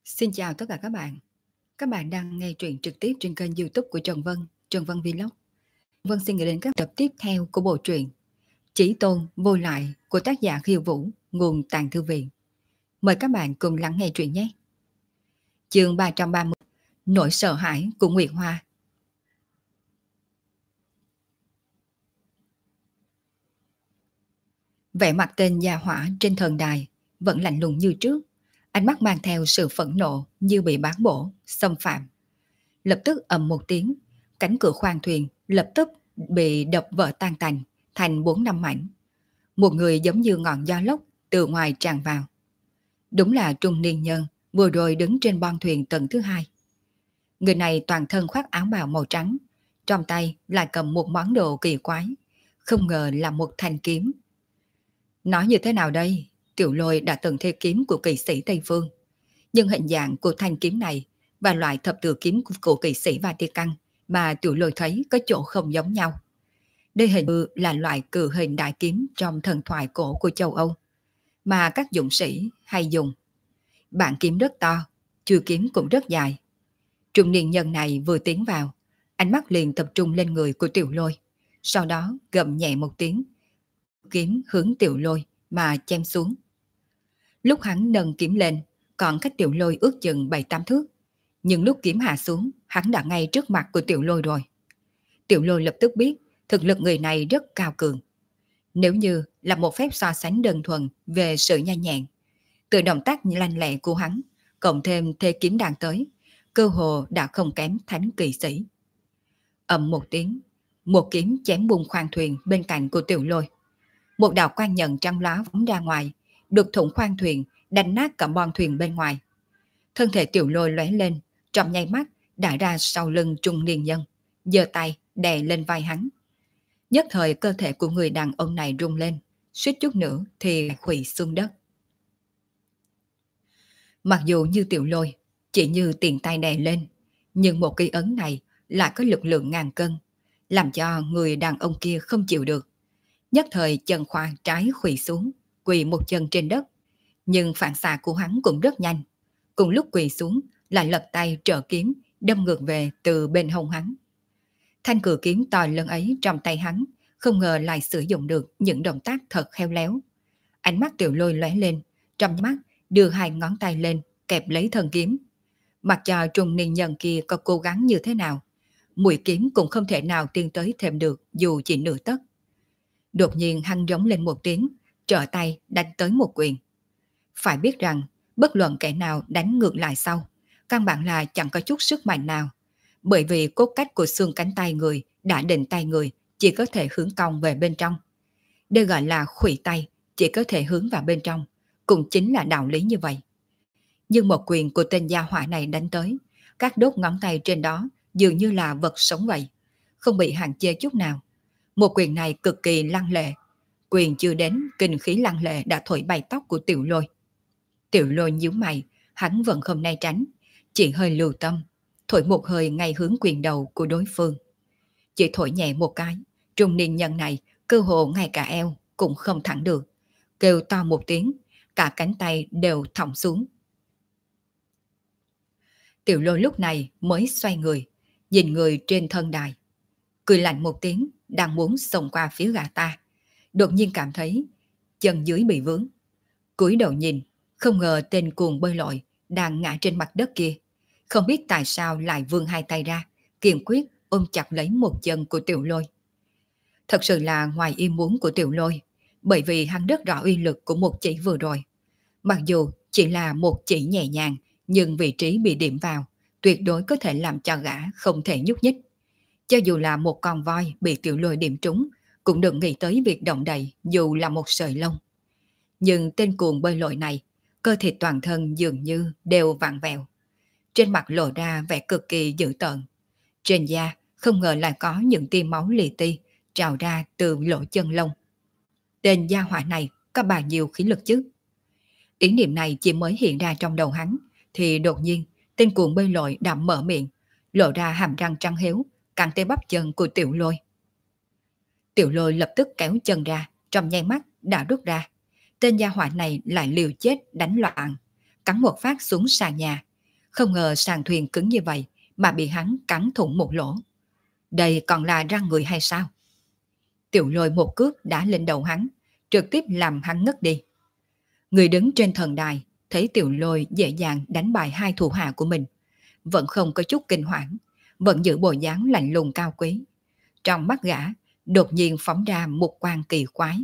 Xin chào tất cả các bạn. Các bạn đang nghe truyện trực tiếp trên kênh YouTube của Trần Vân Vlog. Vân xin gửi đến các tập tiếp theo của bộ truyện Chí Tôn Vô Lại của tác giả Khiêu Vũ, nguồn Tàng Thư Viện. Mời các bạn cùng lắng nghe truyện nhé. Chương 330: Nỗi sợ hãi của Nguyệt Hoa. Vẻ mặt tên gia hỏa trên thần đài vẫn lạnh lùng như trước, ánh mắt mang theo sự phẫn nộ như bị bán bổ, xâm phạm. Lập tức ầm một tiếng, cánh cửa khoang thuyền lập tức bị đập vỡ tan tành thành 4-5 mảnh. Một người giống như ngọn gió lốc từ ngoài tràn vào. Đúng là trung niên nhân vừa rồi đứng trên bon thuyền tầng thứ 2. Người này toàn thân khoác áo bào màu trắng, trong tay lại cầm một món đồ kỳ quái, không ngờ là một thanh kiếm. Nói như thế nào đây? Tiểu Lôi đã từng theo kiếm của kỳ sĩ Tây Phương, nhưng hình dạng của thanh kiếm này và loại thập tự kiếm của kỳ sĩ Vatican mà Tiểu Lôi thấy có chỗ không giống nhau. Đây hình như là loại cự hình đại kiếm trong thần thoại cổ của châu Âu, mà các dũng sĩ hay dùng. Bản kiếm rất to, chuôi kiếm cũng rất dài. Trung niên nhân này vừa tiến vào, ánh mắt liền tập trung lên người của Tiểu Lôi, sau đó gầm nhẹ một tiếng, kiếm hướng Tiểu Lôi mà chém xuống. Lúc hắn nâng kiếm lên, còn cách Tiểu Lôi ước chừng 7-8 thước, nhưng lúc kiếm hạ xuống, hắn đã ngay trước mặt của Tiểu Lôi rồi. Tiểu Lôi lập tức biết thực lực người này rất cao cường. Nếu như là một phép so sánh đơn thuần về sự nhanh nhẹn, từ động tác lanh lẹ của hắn, cộng thêm thế kiếm đang tới, cơ hồ đã không kém thánh kỳ sĩ. Ầm một tiếng, một kiếm chém bung khoang thuyền bên cạnh của Tiểu Lôi. Một đạo quang nhận trắng lóa phóng ra ngoài, đục thủng khoang thuyền, đánh nát cả bon thuyền bên ngoài. Thân thể Tiểu Lôi lóe lên, trong nháy mắt đã ra sau lưng trung niên nhân, giơ tay đè lên vai hắn. Nhất thời cơ thể của người đàn ông này rung lên, suýt chút nữa thì khuỵu xuống đất. Mặc dù như Tiểu Lôi chỉ như tiền tay đè lên, nhưng một cây ấn này lại có lực lượng ngàn cân, làm cho người đàn ông kia không chịu được. Nhất thời chân khoang trái khuỵu xuống, quỳ một chân trên đất, nhưng phản xạ của hắn cũng rất nhanh. Cùng lúc quỳ xuống lại lật tay trợ kiếm đâm ngược về từ bên hông hắn. Thanh cử kiếm to lớn ấy trong tay hắn không ngờ lại sử dụng được những động tác thật khéo léo. Ánh mắt Tiểu Lôi lóe lên, trong mắt đưa hai ngón tay lên kẹp lấy thân kiếm. Mặc cho trung niên nhân kia có cố gắng như thế nào, mũi kiếm cũng không thể nào tiến tới thêm được dù chỉ nửa tấc. Đột nhiên hắn rống lên một tiếng, trở tay đánh tới một quyền. Phải biết rằng bất luận kẻ nào đánh ngược lại sau, căn bản là chẳng có chút sức mạnh nào, bởi vì cốt cách của xương cánh tay người đã định tay người chỉ có thể hướng cong về bên trong. Đây gọi là khuỵu tay, chỉ có thể hướng vào bên trong, cũng chính là đạo lý như vậy. Nhưng một quyền của tên gia hỏa này đánh tới, các đốt ngón tay trên đó dường như là vật sống vậy, không bị hạn chế chút nào. Một quyền này cực kỳ lăng lệ, quyền chưa đến, kinh khí lăng lệ đã thổi bay tóc của Tiểu Lôi. Tiểu Lôi nhíu mày, hắn vẫn không né tránh, chỉ hơi lưu tâm, thổi một hơi ngay hướng quyền đầu của đối phương. Chỉ thổi nhẹ một cái, trung niên nhân này cơ hồ ngay cả eo cũng không thẳng được, kêu to một tiếng, cả cánh tay đều thõng xuống. Tiểu Lôi lúc này mới xoay người, nhìn người trên thân đài, cười lạnh một tiếng, đang muốn xông qua phía gã ta, đột nhiên cảm thấy chân dưới bị vướng. Cúi đầu nhìn, không ngờ tên cuồng bơi lội đang ngã trên mặt đất kia, không biết tại sao lại vươn hai tay ra, kiên quyết ôm chặt lấy một chân của Tiểu Lôi. Thật sự là ngoài ý muốn của Tiểu Lôi, bởi vì hắn rất rõ uy lực của một chỉ vừa rồi. Mặc dù chỉ là một chỉ nhẹ nhàng, nhưng vị trí bị điểm vào, tuyệt đối có thể làm cho gã không thể nhúc nhích. Cho dù là một con voi bị Tiểu Lôi điểm trúng, cũng đừng nghĩ tới việc động đậy dù là một sợi lông. Nhưng tên cuồng bơi lội này, cơ thể toàn thân dường như đều vặn vẹo. Trên mặt lộ ra vẻ cực kỳ dữ tợn. Trên da không ngờ lại có những tia máu li ti trào ra từ lỗ chân lông. Tên gia hỏa này có bao nhiêu khí lực chứ? Ý niệm này chỉ mới hiện ra trong đầu hắn, thì đột nhiên tên cuồng bơi lội đã mở miệng, lộ ra hàm răng trắng héo, cắn tới bắp chân của Tiểu Lôi. Tiểu Lôi lập tức kéo chân ra, trong nháy mắt đã rút ra. Tên gia hỏa này lại liều chết đánh loạn, cắn một phát xuống sàn nhà, Không ngờ sàn thuyền cứng như vậy mà bị hắn cắn thủng một lỗ. Đây còn là răng người hay sao? Tiểu Lôi một cước đã lên đầu hắn, trực tiếp làm hắn ngất đi. Người đứng trên thần đài thấy Tiểu Lôi dễ dàng đánh bại hai thủ hạ của mình, vẫn không có chút kinh hoảng, vẫn giữ bộ dáng lạnh lùng cao quý. Trong mắt gã đột nhiên phóng ra một quang kỳ quái.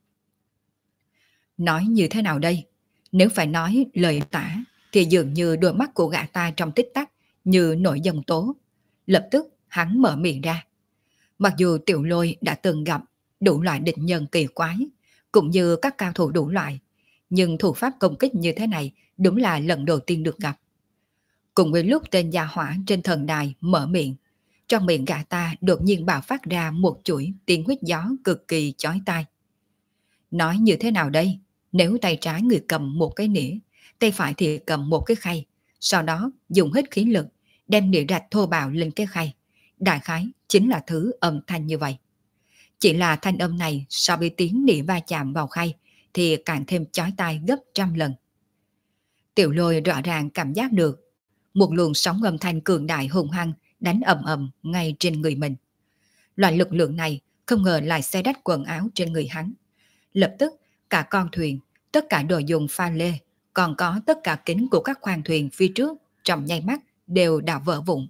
Nói như thế nào đây? Nếu phải nói lời tả thì dường như đôi mắt của gã ta trong tích tắc như nổi dòng tố. Lập tức hắn mở miệng ra. Mặc dù Tiểu Lôi đã từng gặp đủ loại địch nhân kỳ quái, cũng như các cao thủ đủ loại, nhưng thủ pháp công kích như thế này đúng là lần đầu tiên được gặp. Cùng với lúc tên gia hỏa trên thần đài mở miệng, trong miệng gã ta đột nhiên bạo phát ra một chuỗi tiếng huýt gió cực kỳ chói tai. Nói như thế nào đây? Nếu tay trái người cầm một cái nĩa, tay phải thì cầm một cái khay, sau đó dùng hết khí lực đem nĩa rạch thô bạo lên cái khay. Đại khái chính là thứ âm thanh như vậy. Chỉ là thanh âm này so với tiếng nĩa va chạm vào khay thì càng thêm chói tai gấp trăm lần. Tiểu Lôi rõ ràng cảm giác được một luồng sóng âm thanh cường đại hùng hăng đánh ầm ầm ngay trên người mình. Loại lực lượng này không ngờ lại xé rách quần áo trên người hắn. Lập tức cả con thuyền, tất cả đồ dùng pha lê, còn có tất cả kính của các khoang thuyền phía trước trong nháy mắt đều đã vỡ vụn.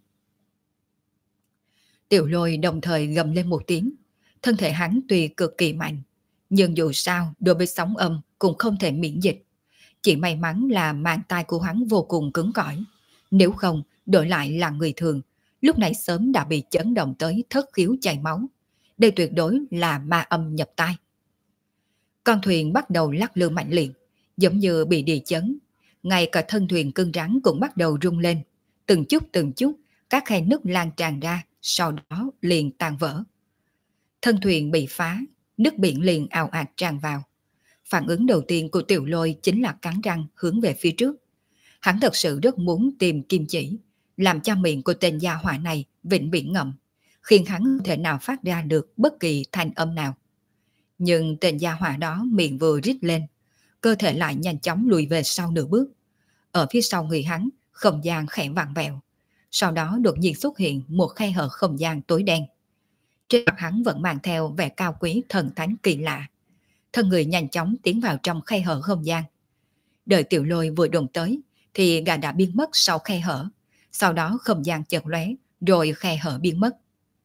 Tiểu Lôi đồng thời gầm lên một tiếng. Thân thể hắn tuy cực kỳ mạnh, nhưng dù sao đối với sóng âm cũng không thể miễn dịch. Chỉ may mắn là mang tai của hắn vô cùng cứng cỏi. Nếu không, đổi lại là người thường, lúc này sớm đã bị chấn động tới thất khiếu chảy máu. Đây tuyệt đối là ma âm nhập tai. Con thuyền bắt đầu lắc lư mạnh liệt, giống như bị địa chấn. Ngay cả thân thuyền cứng rắn cũng bắt đầu rung lên. Từng chút, các khe nứt lan tràn ra, sau đó liền tan vỡ. Thân thuyền bị phá, nước biển liền ào ạt tràn vào. Phản ứng đầu tiên của Tiểu Lôi chính là cắn răng hướng về phía trước. Hắn thật sự rất muốn tìm kim chỉ, làm cho miệng của tên gia hỏa này vĩnh viễn ngậm, khiến hắn không thể nào phát ra được bất kỳ thanh âm nào. Nhưng tên gia hỏa đó miệng vừa rít lên, cơ thể lại nhanh chóng lùi về sau nửa bước. Ở phía sau người hắn, không gian khẽ vặn vẹo. Sau đó đột nhiên xuất hiện một khe hở không gian tối đen. Trên mặt hắn vẫn mang theo vẻ cao quý thần thánh kỳ lạ. Thân người nhanh chóng tiến vào trong khe hở không gian. Đợi Tiểu Lôi vừa đụng tới, thì gã đã biến mất sau khe hở. Sau đó không gian chợt lóe, rồi khe hở biến mất.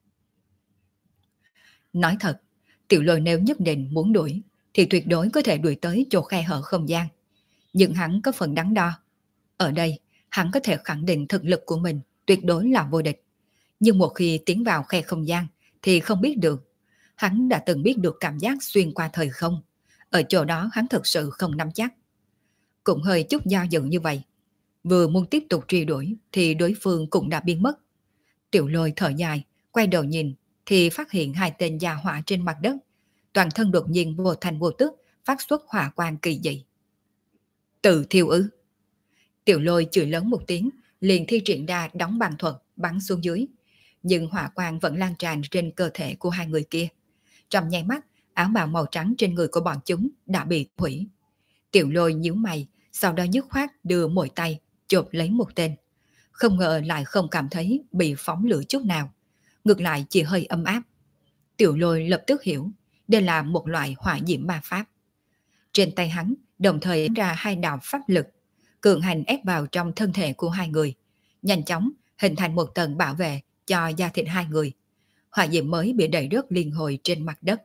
Nói thật, Tiểu Lôi nếu nhất định muốn đuổi, thì tuyệt đối có thể đuổi tới chỗ khe hở không gian. Nhưng hắn có phần đắn đo. Ở đây, hắn có thể khẳng định thực lực của mình tuyệt đối là vô địch. Nhưng một khi tiến vào khe không gian, thì không biết được. Hắn đã từng biết được cảm giác xuyên qua thời không. Ở chỗ đó hắn thực sự không nắm chắc. Cũng hơi chút do dự như vậy. Vừa muốn tiếp tục truy đuổi thì đối phương cũng đã biến mất. Tiểu Lôi thở dài, quay đầu nhìn thì phát hiện hai tên gia hỏa trên mặt đất. Toàn thân đột nhiên vô thành vô tức phát xuất hỏa quang kỳ dị. Tự thiêu ư? Tiểu Lôi chửi lớn một tiếng, liền thi triển ra đóng bằng thuật bắn xuống dưới. Nhưng hỏa quang vẫn lan tràn trên cơ thể của hai người kia. Trong nháy mắt, áo bào màu trắng trên người của bọn chúng đã bị hủy. Tiểu Lôi nhíu mày, sau đó dứt khoát đưa mỗi tay chộp lấy một tên. Không ngờ lại không cảm thấy bị phóng lửa chút nào. Ngược lại chỉ hơi ấm áp. Tiểu Lôi lập tức hiểu, đây là một loại hỏa diễm ma pháp. Trên tay hắn đồng thời ra hai đạo pháp lực, cường hành ép vào trong thân thể của hai người, nhanh chóng hình thành một tầng bảo vệ cho da thịt hai người. Hỏa diễm mới bị đẩy rớt liên hồi trên mặt đất.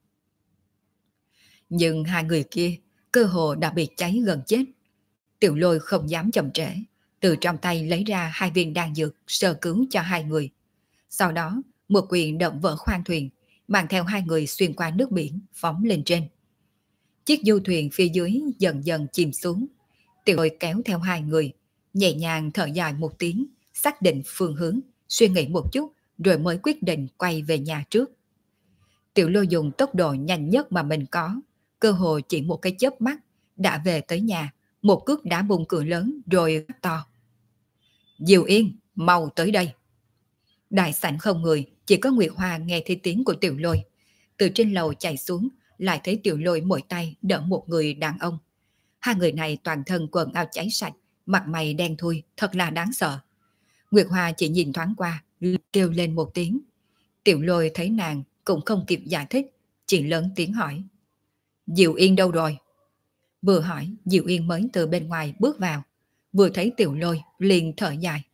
Nhưng hai người kia cơ hồ đã bị cháy gần chết. Tiểu Lôi không dám chậm trễ, từ trong tay lấy ra hai viên đan dược sơ cứu cho hai người. Sau đó một quyền động vỡ khoang thuyền, mang theo hai người xuyên qua nước biển phóng lên trên. Chiếc du thuyền phía dưới dần dần chìm xuống. Tiểu Lôi kéo theo hai người, nhẹ nhàng thở dài một tiếng, xác định phương hướng, suy nghĩ một chút rồi mới quyết định quay về nhà trước. Tiểu Lôi dùng tốc độ nhanh nhất mà mình có, cơ hồ chỉ một cái chớp mắt đã về tới nhà, một cước đá bung cửa lớn rồi quát to. Diệu Yên, mau tới đây. Đại sảnh không người, chỉ có Nguyệt Hoa nghe thấy tiếng của Tiểu Lôi. Từ trên lầu chạy xuống, lại thấy Tiểu Lôi mỗi tay đỡ một người đàn ông. Hai người này toàn thân quần áo cháy sạch, mặt mày đen thui, thật là đáng sợ. Nguyệt Hoa chỉ nhìn thoáng qua, kêu lên một tiếng. Tiểu Lôi thấy nàng cũng không kịp giải thích, chỉ lớn tiếng hỏi. Diệu Yên đâu rồi? Vừa hỏi, Diệu Yên mới từ bên ngoài bước vào. Vừa thấy Tiểu Lôi, liền thở dài.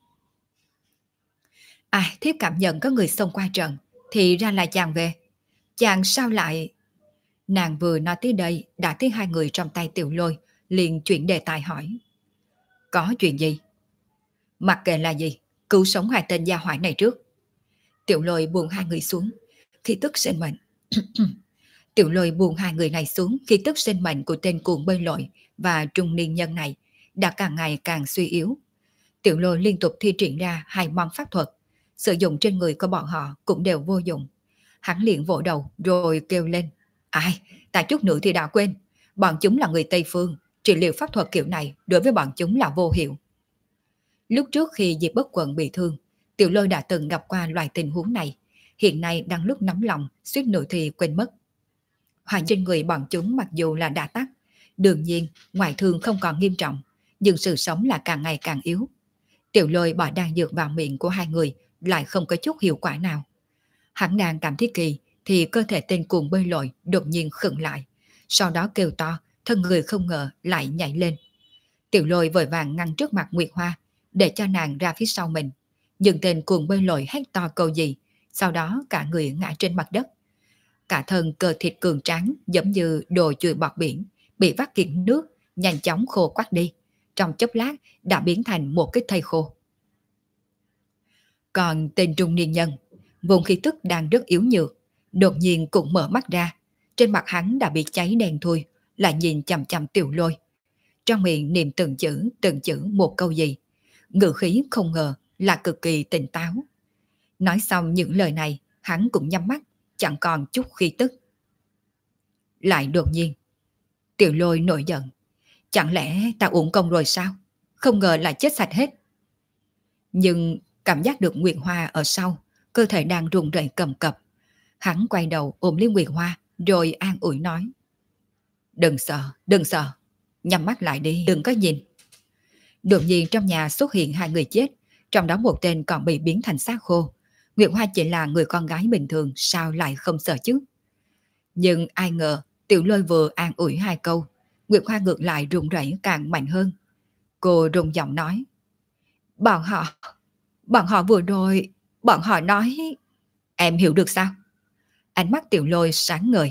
À, thiếp cảm nhận có người xông qua trận, thì ra là chàng về. Chàng sao lại... Nàng vừa nói tới đây, đã thấy hai người trong tay Tiểu Lôi, liền chuyển đề tài hỏi. Có chuyện gì? Mặc kệ là gì, cứu sống hai tên gia hỏa này trước. Tiểu Lôi buông hai người xuống, khi tức sinh mệnh. Tiểu Lôi buông hai người này xuống khi tức sinh mệnh của tên cuồng bơi lội và trung niên nhân này đã càng ngày càng suy yếu. Tiểu Lôi liên tục thi triển ra hai món pháp thuật, sử dụng trên người của bọn họ cũng đều vô dụng. Hắn liền vỗ đầu rồi kêu lên. Ai, ta chút nữa thì đã quên. Bọn chúng là người Tây Phương, trị liệu pháp thuật kiểu này đối với bọn chúng là vô hiệu. Lúc trước khi Diệp Bất Quận bị thương, Tiểu Lôi đã từng gặp qua loại tình huống này, hiện nay đang lúc nóng lòng, suýt nữa thì quên mất. Hỏa trên người bọn chúng mặc dù là đã tắt, đương nhiên ngoại thương không còn nghiêm trọng, nhưng sự sống là càng ngày càng yếu. Tiểu Lôi bỏ đan dược vào miệng của hai người lại không có chút hiệu quả nào. Hắn đang cảm thấy kỳ thì cơ thể tên cuồng bơi lội đột nhiên khựng lại, sau đó kêu to, thân người không ngờ lại nhảy lên. Tiểu Lôi vội vàng ngăn trước mặt Nguyệt Hoa, để cho nàng ra phía sau mình. Nhưng tên cuồng bơi lội hét to câu gì, sau đó cả người ngã trên mặt đất. Cả thân cơ thịt cường tráng giống như đồ chùi bọt biển, bị vắt kiệt nước, nhanh chóng khô quắt đi. Trong chốc lát đã biến thành một cái thây khô. Còn tên trung niên nhân, vùng khí tức đang rất yếu nhược, đột nhiên cũng mở mắt ra. Trên mặt hắn đã bị cháy đen thui, lại nhìn chằm chằm Tiểu Lôi. Trong miệng niệm từng chữ một câu gì. Ngữ khí không ngờ là cực kỳ tỉnh táo. Nói xong những lời này, hắn cũng nhắm mắt, chẳng còn chút khí tức. Lại đột nhiên, Tiểu Lôi nổi giận. Chẳng lẽ ta uổng công rồi sao? Không ngờ là chết sạch hết. Nhưng cảm giác được Nguyệt Hoa ở sau, cơ thể đang run rẩy cầm cập. Hắn quay đầu ôm lấy Nguyệt Hoa, rồi an ủi nói. Đừng sợ, nhắm mắt lại đi, đừng có nhìn. Đột nhiên trong nhà xuất hiện hai người chết, trong đó một tên còn bị biến thành xác khô. Nguyệt Hoa chỉ là người con gái bình thường, sao lại không sợ chứ? Nhưng ai ngờ, Tiểu Lôi vừa an ủi hai câu, Nguyệt Hoa ngược lại run rẩy càng mạnh hơn. Cô run giọng nói. Bọn họ vừa rồi, bọn họ nói... Em hiểu được sao? Ánh mắt Tiểu Lôi sáng ngời.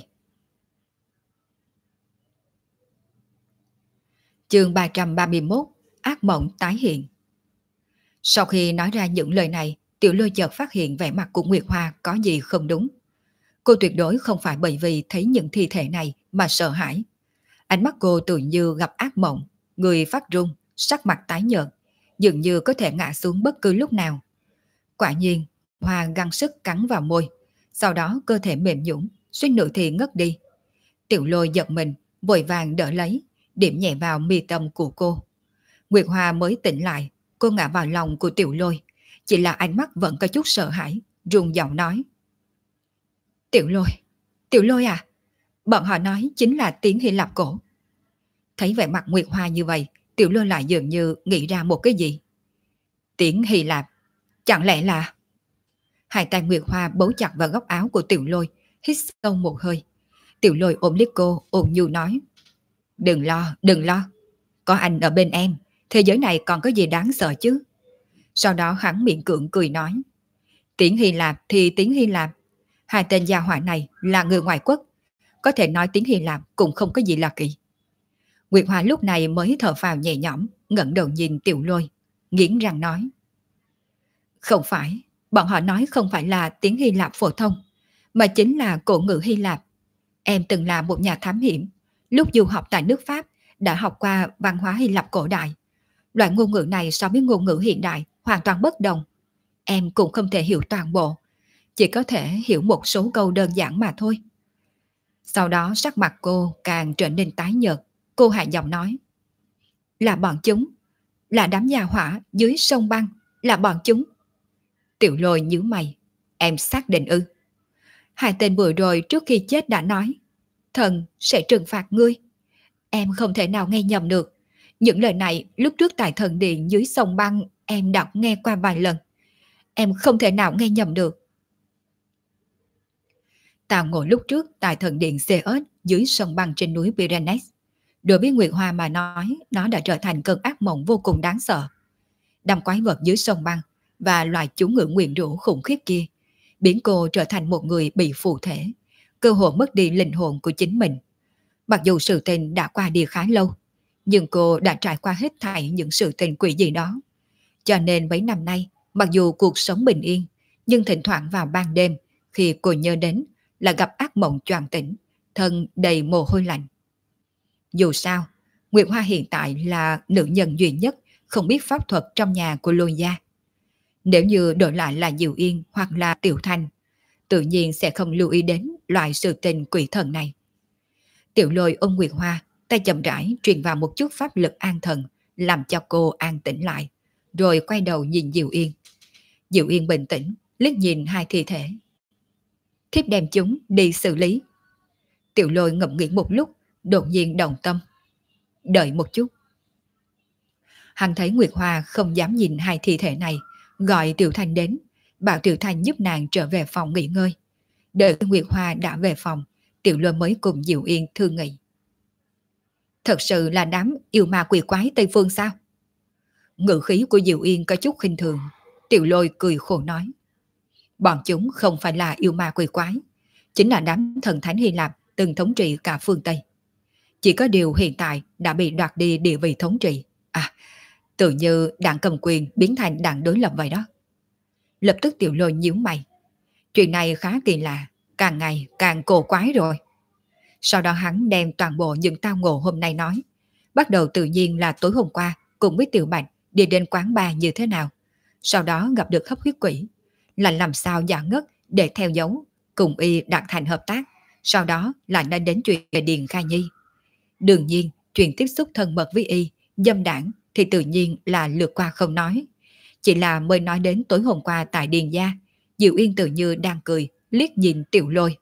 Chương 331, ác mộng tái hiện. Sau khi nói ra những lời này, Tiểu Lôi chợt phát hiện vẻ mặt của Nguyệt Hoa có gì không đúng. Cô tuyệt đối không phải bởi vì thấy những thi thể này mà sợ hãi. Ánh mắt cô tự như gặp ác mộng, người phát run, sắc mặt tái nhợt, dường như có thể ngã xuống bất cứ lúc nào. Quả nhiên, Hoa gắng sức cắn vào môi, sau đó cơ thể mềm nhũn, suýt nữa thì ngất đi. Tiểu Lôi giật mình, vội vàng đỡ lấy, điểm nhẹ vào mi tâm của cô. Nguyệt Hoa mới tỉnh lại, cô ngã vào lòng của Tiểu Lôi, chỉ là ánh mắt vẫn có chút sợ hãi, run giọng nói. Tiểu Lôi à, bọn họ nói chính là tiếng Hy Lạp cổ. Thấy vẻ mặt Nguyệt Hoa như vậy, Tiểu Lôi lại dường như nghĩ ra một cái gì. Tiếng Hy Lạp, chẳng lẽ là... Hai tay Nguyệt Hoa bấu chặt vào góc áo của Tiểu Lôi, hít sâu một hơi. Tiểu Lôi ôm lấy cô, ôn nhu nói. Đừng lo. Có anh ở bên em, thế giới này còn có gì đáng sợ chứ? Sau đó hắn miệng cưỡng cười nói. Tiếng Hy Lạp thì tiếng Hy Lạp. Hai tên gia hỏa này là người ngoại quốc, có thể nói tiếng Hy Lạp cũng không có gì là kỳ. Nguyệt Hoa lúc này mới thở phào nhẹ nhõm, ngẩng đầu nhìn Tiểu Lôi, nghiến răng nói. Không phải, bọn họ nói không phải là tiếng Hy Lạp phổ thông, mà chính là cổ ngữ Hy Lạp. Em từng là một nhà thám hiểm, lúc du học tại nước Pháp đã học qua văn hóa Hy Lạp cổ đại. Loại ngôn ngữ này so với ngôn ngữ hiện đại hoàn toàn bất đồng. Em cũng không thể hiểu toàn bộ, chỉ có thể hiểu một số câu đơn giản mà thôi. Sau đó sắc mặt cô càng trở nên tái nhợt, cô hạ giọng nói. Là bọn chúng, là đám gia hỏa dưới sông băng, là bọn chúng. Tiểu Lôi nhíu mày, em xác định ư? Hai tên vừa rồi trước khi chết đã nói, thần sẽ trừng phạt ngươi. Em không thể nào nghe nhầm được, Những lời này lúc trước tại thần điện dưới sông băng em đã nghe qua vài lần. Em không thể nào nghe nhầm được. Tào Ngộ lúc trước tại thần điện Zeus dưới sông băng trên núi Pyrenees. Đối với Nguyệt Hoa mà nói, nó đã trở thành cơn ác mộng vô cùng đáng sợ. Đám quái vật dưới sông băng và loài chú ngữ nguyền rủa khủng khiếp kia biến cô trở thành một người bị phù thể, cơ hội mất đi linh hồn của chính mình. Mặc dù sự tình đã qua đi khá lâu, nhưng cô đã trải qua hết thảy những sự tình quỷ dị đó. Cho nên mấy năm nay, mặc dù cuộc sống bình yên, nhưng thỉnh thoảng vào ban đêm, khi cô nhớ đến là gặp ác mộng choàng tỉnh, thân đầy mồ hôi lạnh. Dù sao, Nguyệt Hoa hiện tại là nữ nhân duy nhất không biết pháp thuật trong nhà của Lôi gia. Nếu như đổi lại là Diệu Yên hoặc là Tiểu Thanh, tự nhiên sẽ không lưu ý đến loại sự tình quỷ thần này. Tiểu Lôi ôm Nguyệt Hoa, tay chậm rãi truyền vào một chút pháp lực an thần, làm cho cô an tĩnh lại, rồi quay đầu nhìn Diệu Yên. Diệu Yên bình tĩnh, liếc nhìn hai thi thể. Thiếp đem chúng đi xử lý. Tiểu Lôi ngẫm nghĩ một lúc, đột nhiên động tâm. Đợi một chút. Hắn thấy Nguyệt Hoa không dám nhìn hai thi thể này, gọi Tiểu Thanh đến, bảo Tiểu Thanh giúp nàng trở về phòng nghỉ ngơi. Đợi Nguyệt Hoa đã về phòng, Tiểu Lôi mới cùng Diệu Yên thương nghị. Thật sự là đám yêu ma quỷ quái Tây Phương sao? Ngữ khí của Diệu Yên có chút khinh thường. Tiểu Lôi cười khổ nói. Bọn chúng không phải là yêu ma quỷ quái, chính là đám thần thánh Hy Lạp từng thống trị cả phương Tây. Chỉ có điều hiện tại đã bị đoạt đi địa vị thống trị. À, tự như đảng cầm quyền biến thành đảng đối lập vậy đó. Lập tức Tiểu Lôi nhíu mày. Chuyện này khá kỳ lạ, càng ngày càng cổ quái rồi. Sau đó hắn đem toàn bộ những tao ngộ hôm nay nói. Bắt đầu tự nhiên là tối hôm qua cùng với Tiểu Bạch đi đến quán bar như thế nào. Sau đó gặp được hấp huyết quỷ, là làm sao giả ngất để theo dấu, cùng y đạt thành hợp tác. Sau đó lại đã đến chuyện về Điền Ca Nhi. Đương nhiên, chuyện tiếp xúc thân mật với y, dâm đảng thì tự nhiên là lướt qua không nói. Chỉ là mới nói đến tối hôm qua tại Điền gia, Diệu Yên tự như đang cười, liếc nhìn Tiểu Lôi.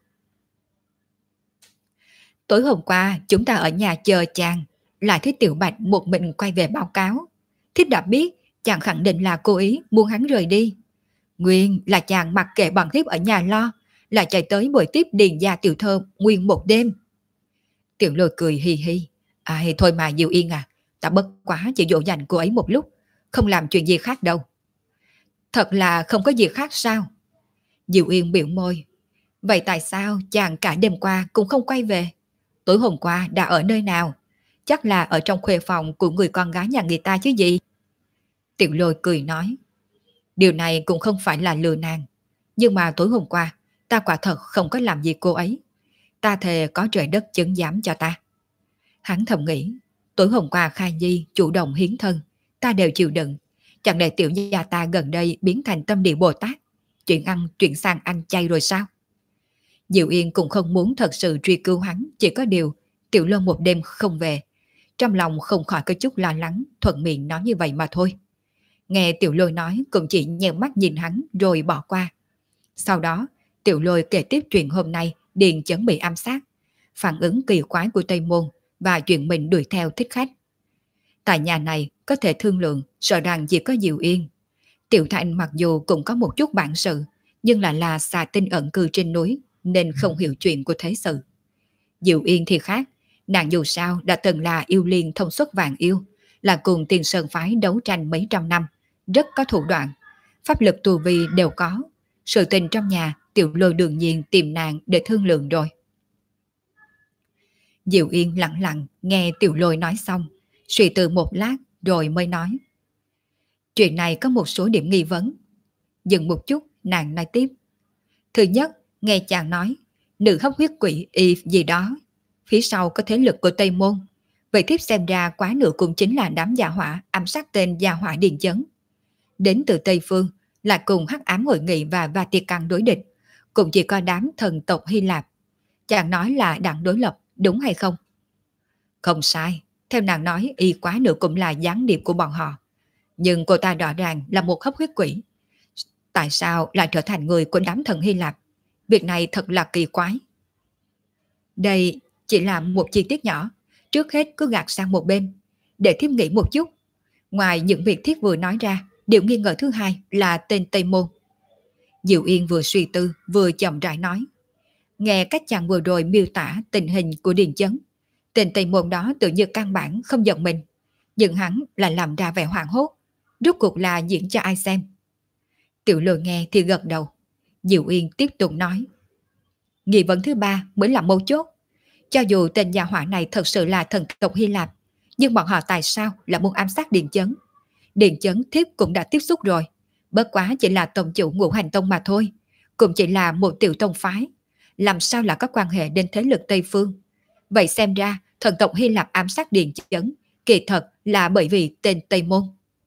Tối hôm qua chúng ta ở nhà chờ chàng, lại thấy Tiểu Bạch một mình quay về báo cáo. Thiếp đã biết chàng khẳng định là cố ý muốn hắn rời đi. Nguyên là chàng mặc kệ bọn thiếp ở nhà lo, là chạy tới buổi tiếp Điền gia tiểu thơ nguyên một đêm. Tiểu Lôi cười hi hi. Ai thôi mà Diệu Yên à, ta bất quá chỉ dỗ dành cô ấy một lúc, không làm chuyện gì khác đâu. Thật là không có gì khác sao? Diệu Yên biểu môi. Vậy tại sao chàng cả đêm qua cũng không quay về? Tối hôm qua đã ở nơi nào? Chắc là ở trong khuê phòng của người con gái nhà người ta chứ gì? Tiểu Lôi cười nói. Điều này cũng không phải là lừa nàng. Nhưng mà tối hôm qua, ta quả thật không có làm gì cô ấy. Ta thề có trời đất chứng giám cho ta. Hắn thầm nghĩ, tối hôm qua Khai Nhi chủ động hiến thân, ta đều chịu đựng. Chẳng lẽ tiểu gia ta gần đây biến thành tâm địa Bồ Tát, chuyển sang ăn chay rồi sao? Diệu Yên cũng không muốn thật sự truy cứu hắn, chỉ có điều Tiểu Lôi một đêm không về. Trong lòng không khỏi có chút lo lắng, thuận miệng nói như vậy mà thôi. Nghe Tiểu Lôi nói cũng chỉ nheo mắt nhìn hắn rồi bỏ qua. Sau đó, Tiểu Lôi kể tiếp chuyện hôm nay Điền Chấn bị ám sát, phản ứng kỳ quái của Tây Môn và chuyện mình đuổi theo thích khách. Tại nhà này có thể thương lượng, sợ rằng chỉ có Diệu Yên. Tiểu Thanh mặc dù cũng có một chút bản sự, nhưng là xà tinh ẩn cư trên núi nên không hiểu chuyện của thế sự. Diệu Yên thì khác, nàng dù sao đã từng là yêu liên thông xuất vạn yêu, là cùng Tiền Sơn phái đấu tranh mấy trăm năm, rất có thủ đoạn, pháp lực tu vi đều có. Sự tình trong nhà Tiểu Lôi đương nhiên tìm nàng để thương lượng rồi. Diệu Yên lặng lặng nghe Tiểu Lôi nói xong, suy tư một lát rồi mới nói. Chuyện này có một số điểm nghi vấn. Dừng một chút, nàng nói tiếp. Thứ nhất, nghe chàng nói, nữ hấp huyết quỷ y gì đó, phía sau có thế lực của Tây Môn. Vậy tiếp xem ra quá nửa cũng chính là đám gia hỏa ám sát tên gia hỏa Điền Chấn. Đến từ Tây Phương, lại cùng hắc ám hội nghị và Vatican đối địch, cũng chỉ có đám thần tộc Hy Lạp. Chàng nói là đảng đối lập, đúng hay không? Không sai, theo nàng nói y quá nửa cũng là gián điệp của bọn họ. Nhưng cô ta rõ ràng là một hấp huyết quỷ. Tại sao lại trở thành người của đám thần Hy Lạp? Việc này thật là kỳ quái. Đây chỉ là một chi tiết nhỏ, trước hết cứ gạt sang một bên. Để thiếp nghĩ một chút. Ngoài những việc thiếp vừa nói ra, điều nghi ngờ thứ hai là tên Tây Môn. Diệu Yên vừa suy tư vừa chậm rãi nói. Nghe cách chàng vừa rồi miêu tả tình hình của Điền Chấn, tên Tây Môn đó tự như căn bản không giận mình, nhưng hắn lại làm ra vẻ hoảng hốt. Rốt cuộc là diễn cho ai xem? Tiểu Lôi nghe thì gật đầu. Diệu Yên tiếp tục nói. Nghi vấn thứ ba mới là mấu chốt. Cho dù tên nhà họa này thật sự là thần tộc Hy Lạp, nhưng bọn họ tại sao lại muốn ám sát Điền Chấn? Điền Chấn thiếp cũng đã tiếp xúc rồi. Bất quá chỉ là tổng chủ Ngũ Hành Tông mà thôi. Cũng chỉ là một tiểu tông phái. Làm sao là có quan hệ đến thế lực Tây Phương? Vậy xem ra thần tộc Hy Lạp ám sát Điền Chấn kỳ thật là bởi vì tên Tây Môn.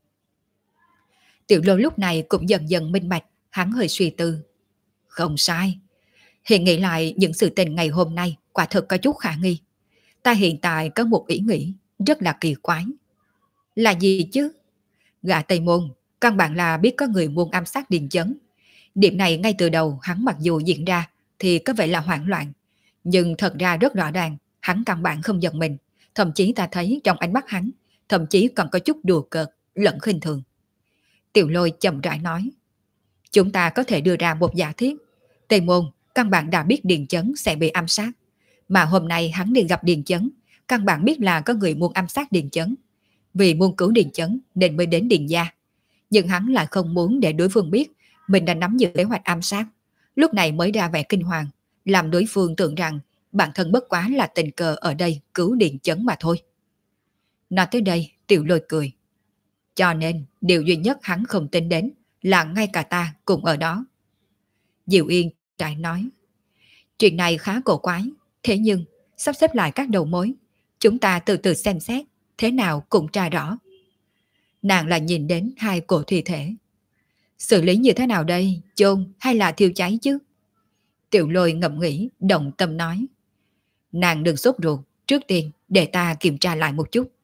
Tiểu Lôi lúc này cũng dần dần minh bạch, hắn hơi suy tư. Không sai. Hiện nghĩ lại những sự tình ngày hôm nay quả thực có chút khả nghi. Ta hiện tại có một ý nghĩ rất là kỳ quái. Là gì chứ? Gã Tây Môn căn bản là biết có người muốn ám sát Điền Chấn. Điểm này ngay từ đầu hắn mặc dù diễn ra thì có vẻ là hoảng loạn, nhưng thật ra rất rõ ràng hắn căn bản không giận mình. Thậm chí ta thấy trong ánh mắt hắn thậm chí còn có chút đùa cợt lẫn khinh thường. Tiểu Lôi chậm rãi nói. Chúng ta có thể đưa ra một giả thiết. Tây Môn căn bản đã biết Điền Chấn sẽ bị ám sát, mà hôm nay hắn đi gặp Điền Chấn, căn bản biết là có người muốn ám sát Điền Chấn. Vì muốn cứu Điền Chấn nên mới đến Điền gia. Nhưng hắn lại không muốn để đối phương biết mình đã nắm giữ kế hoạch ám sát. Lúc này mới ra vẻ kinh hoàng, làm đối phương tưởng rằng bản thân bất quá là tình cờ ở đây cứu Điền Chấn mà thôi. Nói tới đây, Tiểu Lôi cười. Cho nên điều duy nhất hắn không tin đến là ngay cả ta cũng ở đó. Diệu Yên lại nói. Chuyện này khá cổ quái, thế nhưng sắp xếp lại các đầu mối, chúng ta từ từ xem xét, thế nào cũng tra rõ. Nàng lại nhìn đến hai cổ thi thể. Xử lý như thế nào đây, chôn hay là thiêu cháy chứ? Tiểu Lôi ngẫm nghĩ, động tâm nói. Nàng đừng sốt ruột, trước tiên để ta kiểm tra lại một chút.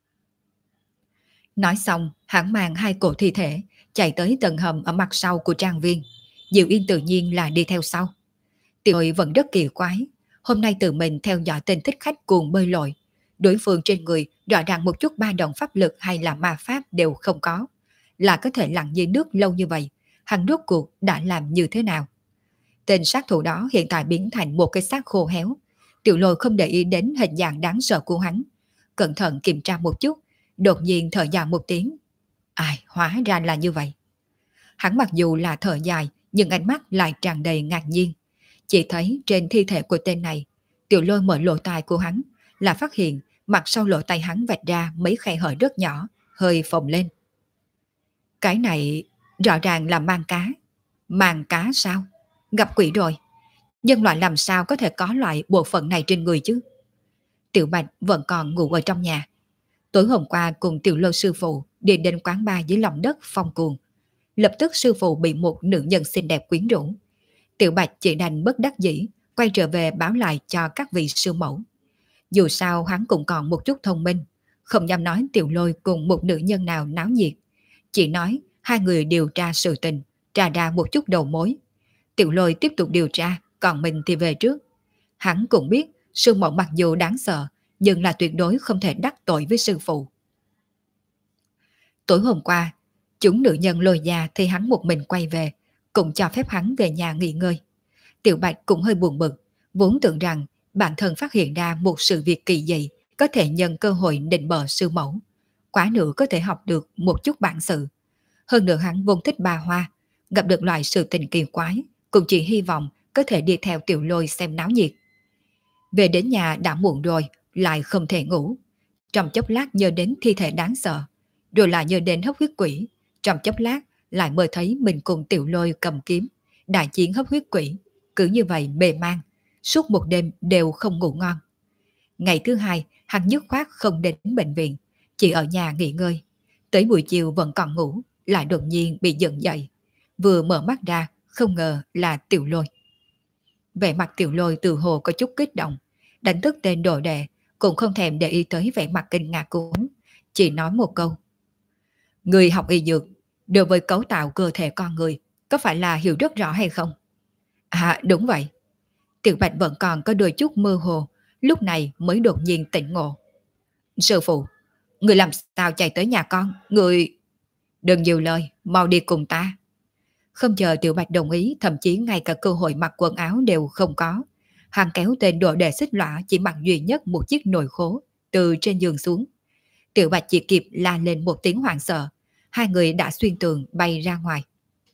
Nói xong, hắn mang hai cổ thi thể, chạy tới tầng hầm ở mặt sau của trang viên. Diệu Yên tự nhiên là đi theo sau. Tiểu Lôi vẫn rất kỳ quái, hôm nay tự mình theo dõi tên thích khách cuồng bơi lội. Đối phương trên người rõ ràng một chút ba động pháp lực hay là ma pháp đều không có. Là có thể lặn dưới nước lâu như vậy, hắn rốt cuộc đã làm như thế nào? Tên sát thủ đó hiện tại biến thành một cái xác khô héo. Tiểu Lôi không để ý đến hình dạng đáng sợ của hắn. Cẩn thận kiểm tra một chút, đột nhiên thở dài một tiếng. Ai, hóa ra là như vậy. Hắn mặc dù là thở dài, nhưng ánh mắt lại tràn đầy ngạc nhiên. Chỉ thấy trên thi thể của tên này, Tiểu Lôi mở lỗ tai của hắn, là phát hiện mặt sau lỗ tai hắn vạch ra mấy khe hở rất nhỏ, hơi phồng lên. Cái này rõ ràng là mang cá. Mang cá sao? Gặp quỷ rồi. Nhân loại làm sao có thể có loại bộ phận này trên người chứ? Tiểu Bạch vẫn còn ngủ ở trong nhà. Tối hôm qua cùng Tiểu Lôi sư phụ đi đến quán bar dưới lòng đất Phong Cuồng. Lập tức sư phụ bị một nữ nhân xinh đẹp quyến rũ. Tiểu Bạch chỉ đành bất đắc dĩ quay trở về báo lại cho các vị sư mẫu. Dù sao hắn cũng còn một chút thông minh, không dám nói Tiểu Lôi cùng một nữ nhân nào náo nhiệt. Chỉ nói hai người điều tra sự tình, tra ra một chút đầu mối. Tiểu Lôi tiếp tục điều tra, còn mình thì về trước. Hắn cũng biết sư mẫu mặc dù đáng sợ, nhưng là tuyệt đối không thể đắc tội với sư phụ. Tối hôm qua, chúng nữ nhân Lôi gia thì hắn một mình quay về, cũng cho phép hắn về nhà nghỉ ngơi. Tiểu Bạch cũng hơi buồn bực, vốn tưởng rằng bản thân phát hiện ra một sự việc kỳ dị, có thể nhân cơ hội định bợ sư mẫu. Quá nữa có thể học được một chút bản sự. Hơn nữa hắn vốn thích bà hoa, gặp được loại sự tình kỳ quái, cũng chỉ hy vọng có thể đi theo Tiểu Lôi xem náo nhiệt. Về đến nhà đã muộn rồi, lại không thể ngủ. Trong chốc lát nhớ đến thi thể đáng sợ, rồi lại nhớ đến hấp huyết quỷ. Trong chốc lát lại mơ thấy mình cùng Tiểu Lôi cầm kiếm, đại chiến hấp huyết quỷ. Cứ như vậy mê man, suốt một đêm đều không ngủ ngon. Ngày thứ hai, hắn dứt khoát không đến bệnh viện, chỉ ở nhà nghỉ ngơi. Tới buổi chiều vẫn còn ngủ, lại đột nhiên bị giận dậy. Vừa mở mắt ra, không ngờ là Tiểu Lôi. Vẻ mặt Tiểu Lôi từ hồ có chút kích động, đánh thức tên đồ đệ, cũng không thèm để ý tới vẻ mặt kinh ngạc của hắn, chỉ nói một câu. Người học y dược, đối với cấu tạo cơ thể con người, có phải là hiểu rất rõ hay không? À đúng vậy. Tiểu Bạch vẫn còn có đôi chút mơ hồ, lúc này mới đột nhiên tỉnh ngộ. Sư phụ, Người làm sao chạy tới nhà con? Người... Đừng nhiều lời, mau đi cùng ta. Không chờ Tiểu Bạch đồng ý, thậm chí ngay cả cơ hội mặc quần áo đều không có. Hắn kéo tên đồ đệ xích lõa chỉ mặc duy nhất một chiếc nồi khố từ trên giường xuống. Tiểu Bạch chỉ kịp la lên một tiếng hoảng sợ, hai người đã xuyên tường bay ra ngoài.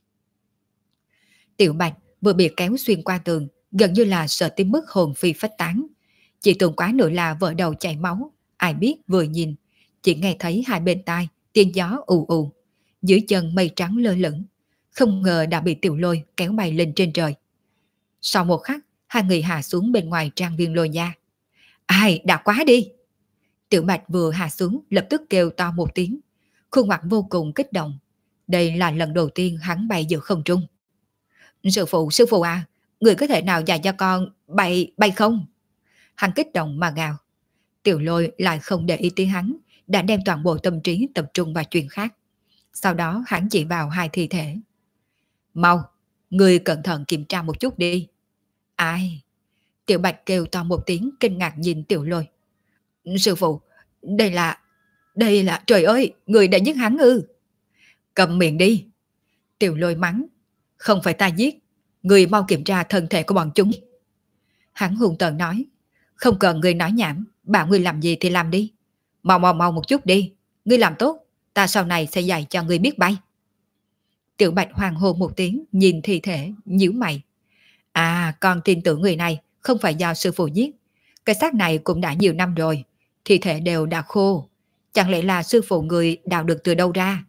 Tiểu Bạch vừa bị kéo xuyên qua tường, gần như là sợ tới mức hồn phi phách tán. Chỉ tưởng quá nữa là vỡ đầu chảy máu, ai biết vừa nhìn, chỉ nghe thấy hai bên tai tiếng gió ù ù, dưới chân mây trắng lơ lửng, không ngờ đã bị Tiểu Lôi kéo bay lên trên trời. Sau một khắc, hai người hạ xuống bên ngoài trang viên Lôi gia. Ai, đã quá đi! Tiểu Bạch vừa hạ xuống lập tức kêu to một tiếng, khuôn mặt vô cùng kích động. Đây là lần đầu tiên hắn bay giữa không trung. Sư phụ à, người có thể nào dạy cho con bay không? Hắn kích động mà gào. Tiểu Lôi lại không để ý tới hắn, đã đem toàn bộ tâm trí tập trung vào chuyện khác. Sau đó hắn chỉ vào hai thi thể. Mau, người cẩn thận kiểm tra một chút đi. Ai? Tiểu Bạch kêu to một tiếng kinh ngạc nhìn Tiểu Lôi. Sư phụ, đây là, trời ơi, người đã giết hắn ư? Cầm miệng đi. Tiểu Lôi mắng. Không phải ta giết, người mau kiểm tra thân thể của bọn chúng. Hắn hung tợn nói. Không cần người nói nhảm, bảo người làm gì thì làm đi. Mau một chút đi, ngươi làm tốt, ta sau này sẽ dạy cho ngươi biết bay. Tiểu Bạch hoàng hô một tiếng, nhìn thi thể, nhíu mày. À, con tin tưởng người này không phải do sư phụ giết. Cái xác này cũng đã nhiều năm rồi, thi thể đều đã khô. Chẳng lẽ là sư phụ người đào được từ đâu ra?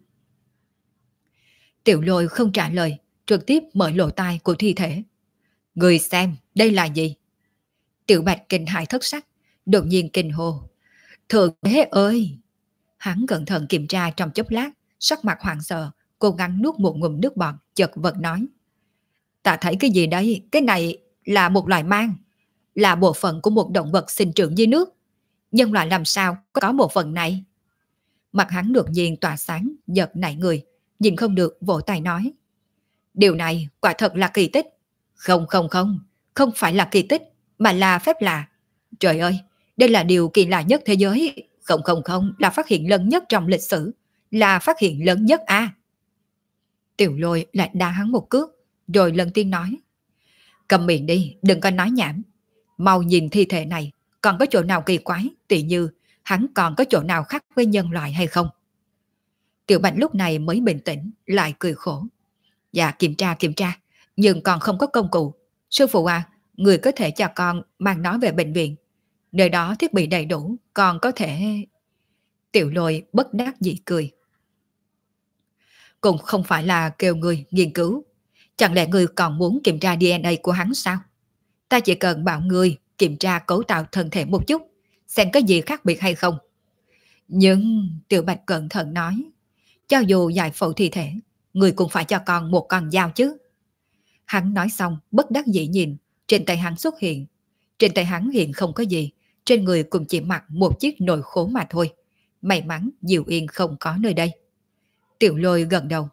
Tiểu Lôi không trả lời, trực tiếp mở lỗ tai của thi thể. Người xem, đây là gì? Tiểu Bạch kinh hãi thất sắc, đột nhiên kinh hô. Thượng đế ơi! Hắn cẩn thận kiểm tra trong chốc lát, sắc mặt hoảng sợ, cố gắng nuốt một ngụm nước bọt, chợt vật nói. Ta thấy cái gì đấy, cái này là một loài mang, là bộ phận của một động vật sinh trưởng dưới nước. Nhân loại làm sao có bộ phận này? Mặt hắn đột nhiên tỏa sáng, giật nảy người, nhìn không được vỗ tay nói. Điều này quả thật là kỳ tích. Không phải là kỳ tích, mà là phép lạ. Trời ơi, đây là điều kỳ lạ nhất thế giới. Không, là phát hiện lớn nhất trong lịch sử. Là phát hiện lớn nhất a. Tiểu Lôi lại đá hắn một cước, rồi lần tiên nói. Cầm miệng đi, đừng có nói nhảm. Mau nhìn thi thể này, còn có chỗ nào kỳ quái, tỉ như hắn còn có chỗ nào khác với nhân loại hay không? Tiểu Bạch lúc này mới bình tĩnh, lại cười khổ. Dạ kiểm tra, nhưng còn không có công cụ. Sư phụ à, người có thể cho con mang nó về bệnh viện. Nơi đó thiết bị đầy đủ, còn có thể... Tiểu Lôi bất đắc dĩ cười. Cũng không phải là kêu người nghiên cứu. Chẳng lẽ người còn muốn kiểm tra DNA của hắn sao? Ta chỉ cần bảo người kiểm tra cấu tạo thân thể một chút, xem có gì khác biệt hay không. Nhưng Tiểu Bạch cẩn thận nói, cho dù giải phẫu thi thể, người cũng phải cho con một con dao chứ. Hắn nói xong bất đắc dĩ nhìn, trên tay hắn xuất hiện. Trên tay hắn hiện không có gì, trên người cũng chỉ mặc một chiếc nồi khố mà thôi. May mắn Diệu Yên không có nơi đây. Tiểu Lôi gật đầu.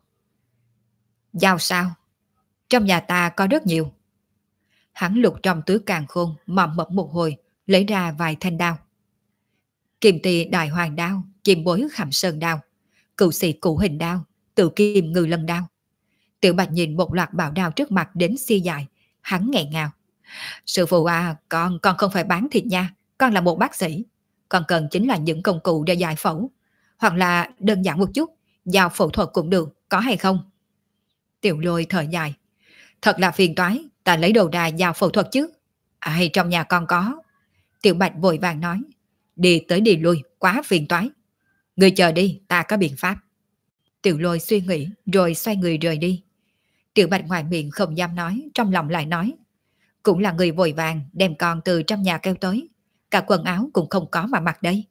Dao sao? Trong nhà ta có rất nhiều. Hắn lục trong túi càn khôn, mầm mẫm một hồi, lấy ra vài thanh đao. Kim tỳ đại hoàng đao, kim bối khảm sơn đao, cựu sĩ cụ hình đao, tự kim ngư lân đao. Tiểu Bạch nhìn một loạt bảo đao trước mặt đến si dại, hắn nghẹn ngào. Sư phụ à, con không phải bán thịt nha, con là một bác sĩ. Con cần chính là những công cụ để giải phẫu, hoặc là đơn giản một chút, dao phẫu thuật cũng được, có hay không? Tiểu Lôi thở dài. Thật là phiền toái, ta lấy đồ ra dao phẫu thuật chứ. Ai trong nhà con có. Tiểu Bạch vội vàng nói. Đi tới đi lui, quá phiền toái. Người chờ đi, ta có biện pháp. Tiểu Lôi suy nghĩ rồi xoay người rời đi. Tiểu Bạch ngoài miệng không dám nói, trong lòng lại nói. Cũng là người vội vàng đem con từ trong nhà kêu tới. Cả quần áo cũng không có mà mặc đây.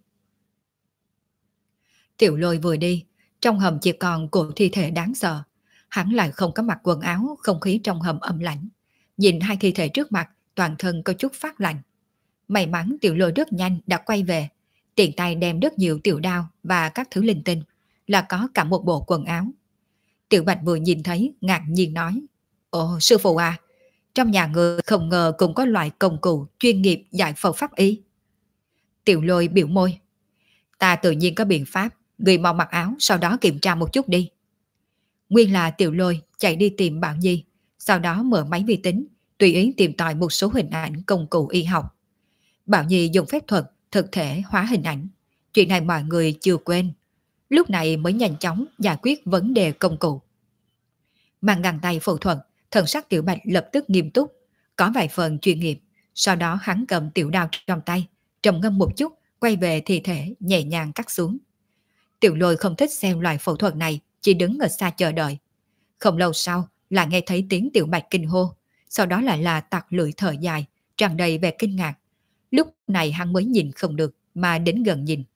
Tiểu Lôi vừa đi, trong hầm chỉ còn cổ thi thể đáng sợ. Hắn lại không có mặc quần áo, không khí trong hầm âm lạnh. Nhìn hai thi thể trước mặt, toàn thân có chút phát lạnh. May mắn Tiểu Lôi rất nhanh đã quay về, tiện tay đem rất nhiều tiểu đao và các thứ linh tinh, là có cả một bộ quần áo. Tiểu Bạch vừa nhìn thấy, ngạc nhiên nói. Ồ, sư phụ à, trong nhà người không ngờ cũng có loại công cụ chuyên nghiệp giải phẫu pháp y. Tiểu Lôi biểu môi. Ta tự nhiên có biện pháp, người mau mặc áo sau đó kiểm tra một chút đi. Nguyên là Tiểu Lôi chạy đi tìm Bảo Nhi, sau đó mở máy vi tính, tùy ý tìm tòi một số hình ảnh công cụ y học. Bảo Nhi dùng phép thuật thực thể hóa hình ảnh. Chuyện này mọi người chưa quên. Lúc này mới nhanh chóng giải quyết vấn đề công cụ. Mang găng tay phẫu thuật, thần sắc Tiểu Bạch lập tức nghiêm túc, có vài phần chuyên nghiệp. Sau đó hắn cầm tiểu đao trong tay, trầm ngâm một chút, quay về thi thể nhẹ nhàng cắt xuống. Tiểu Lôi không thích xem loại phẫu thuật này, chỉ đứng ở xa chờ đợi. Không lâu sau là nghe thấy tiếng Tiểu Bạch kinh hô, sau đó lại là tặc lưỡi thở dài, tràn đầy vẻ kinh ngạc. Lúc này hắn mới nhìn không được mà đến gần nhìn.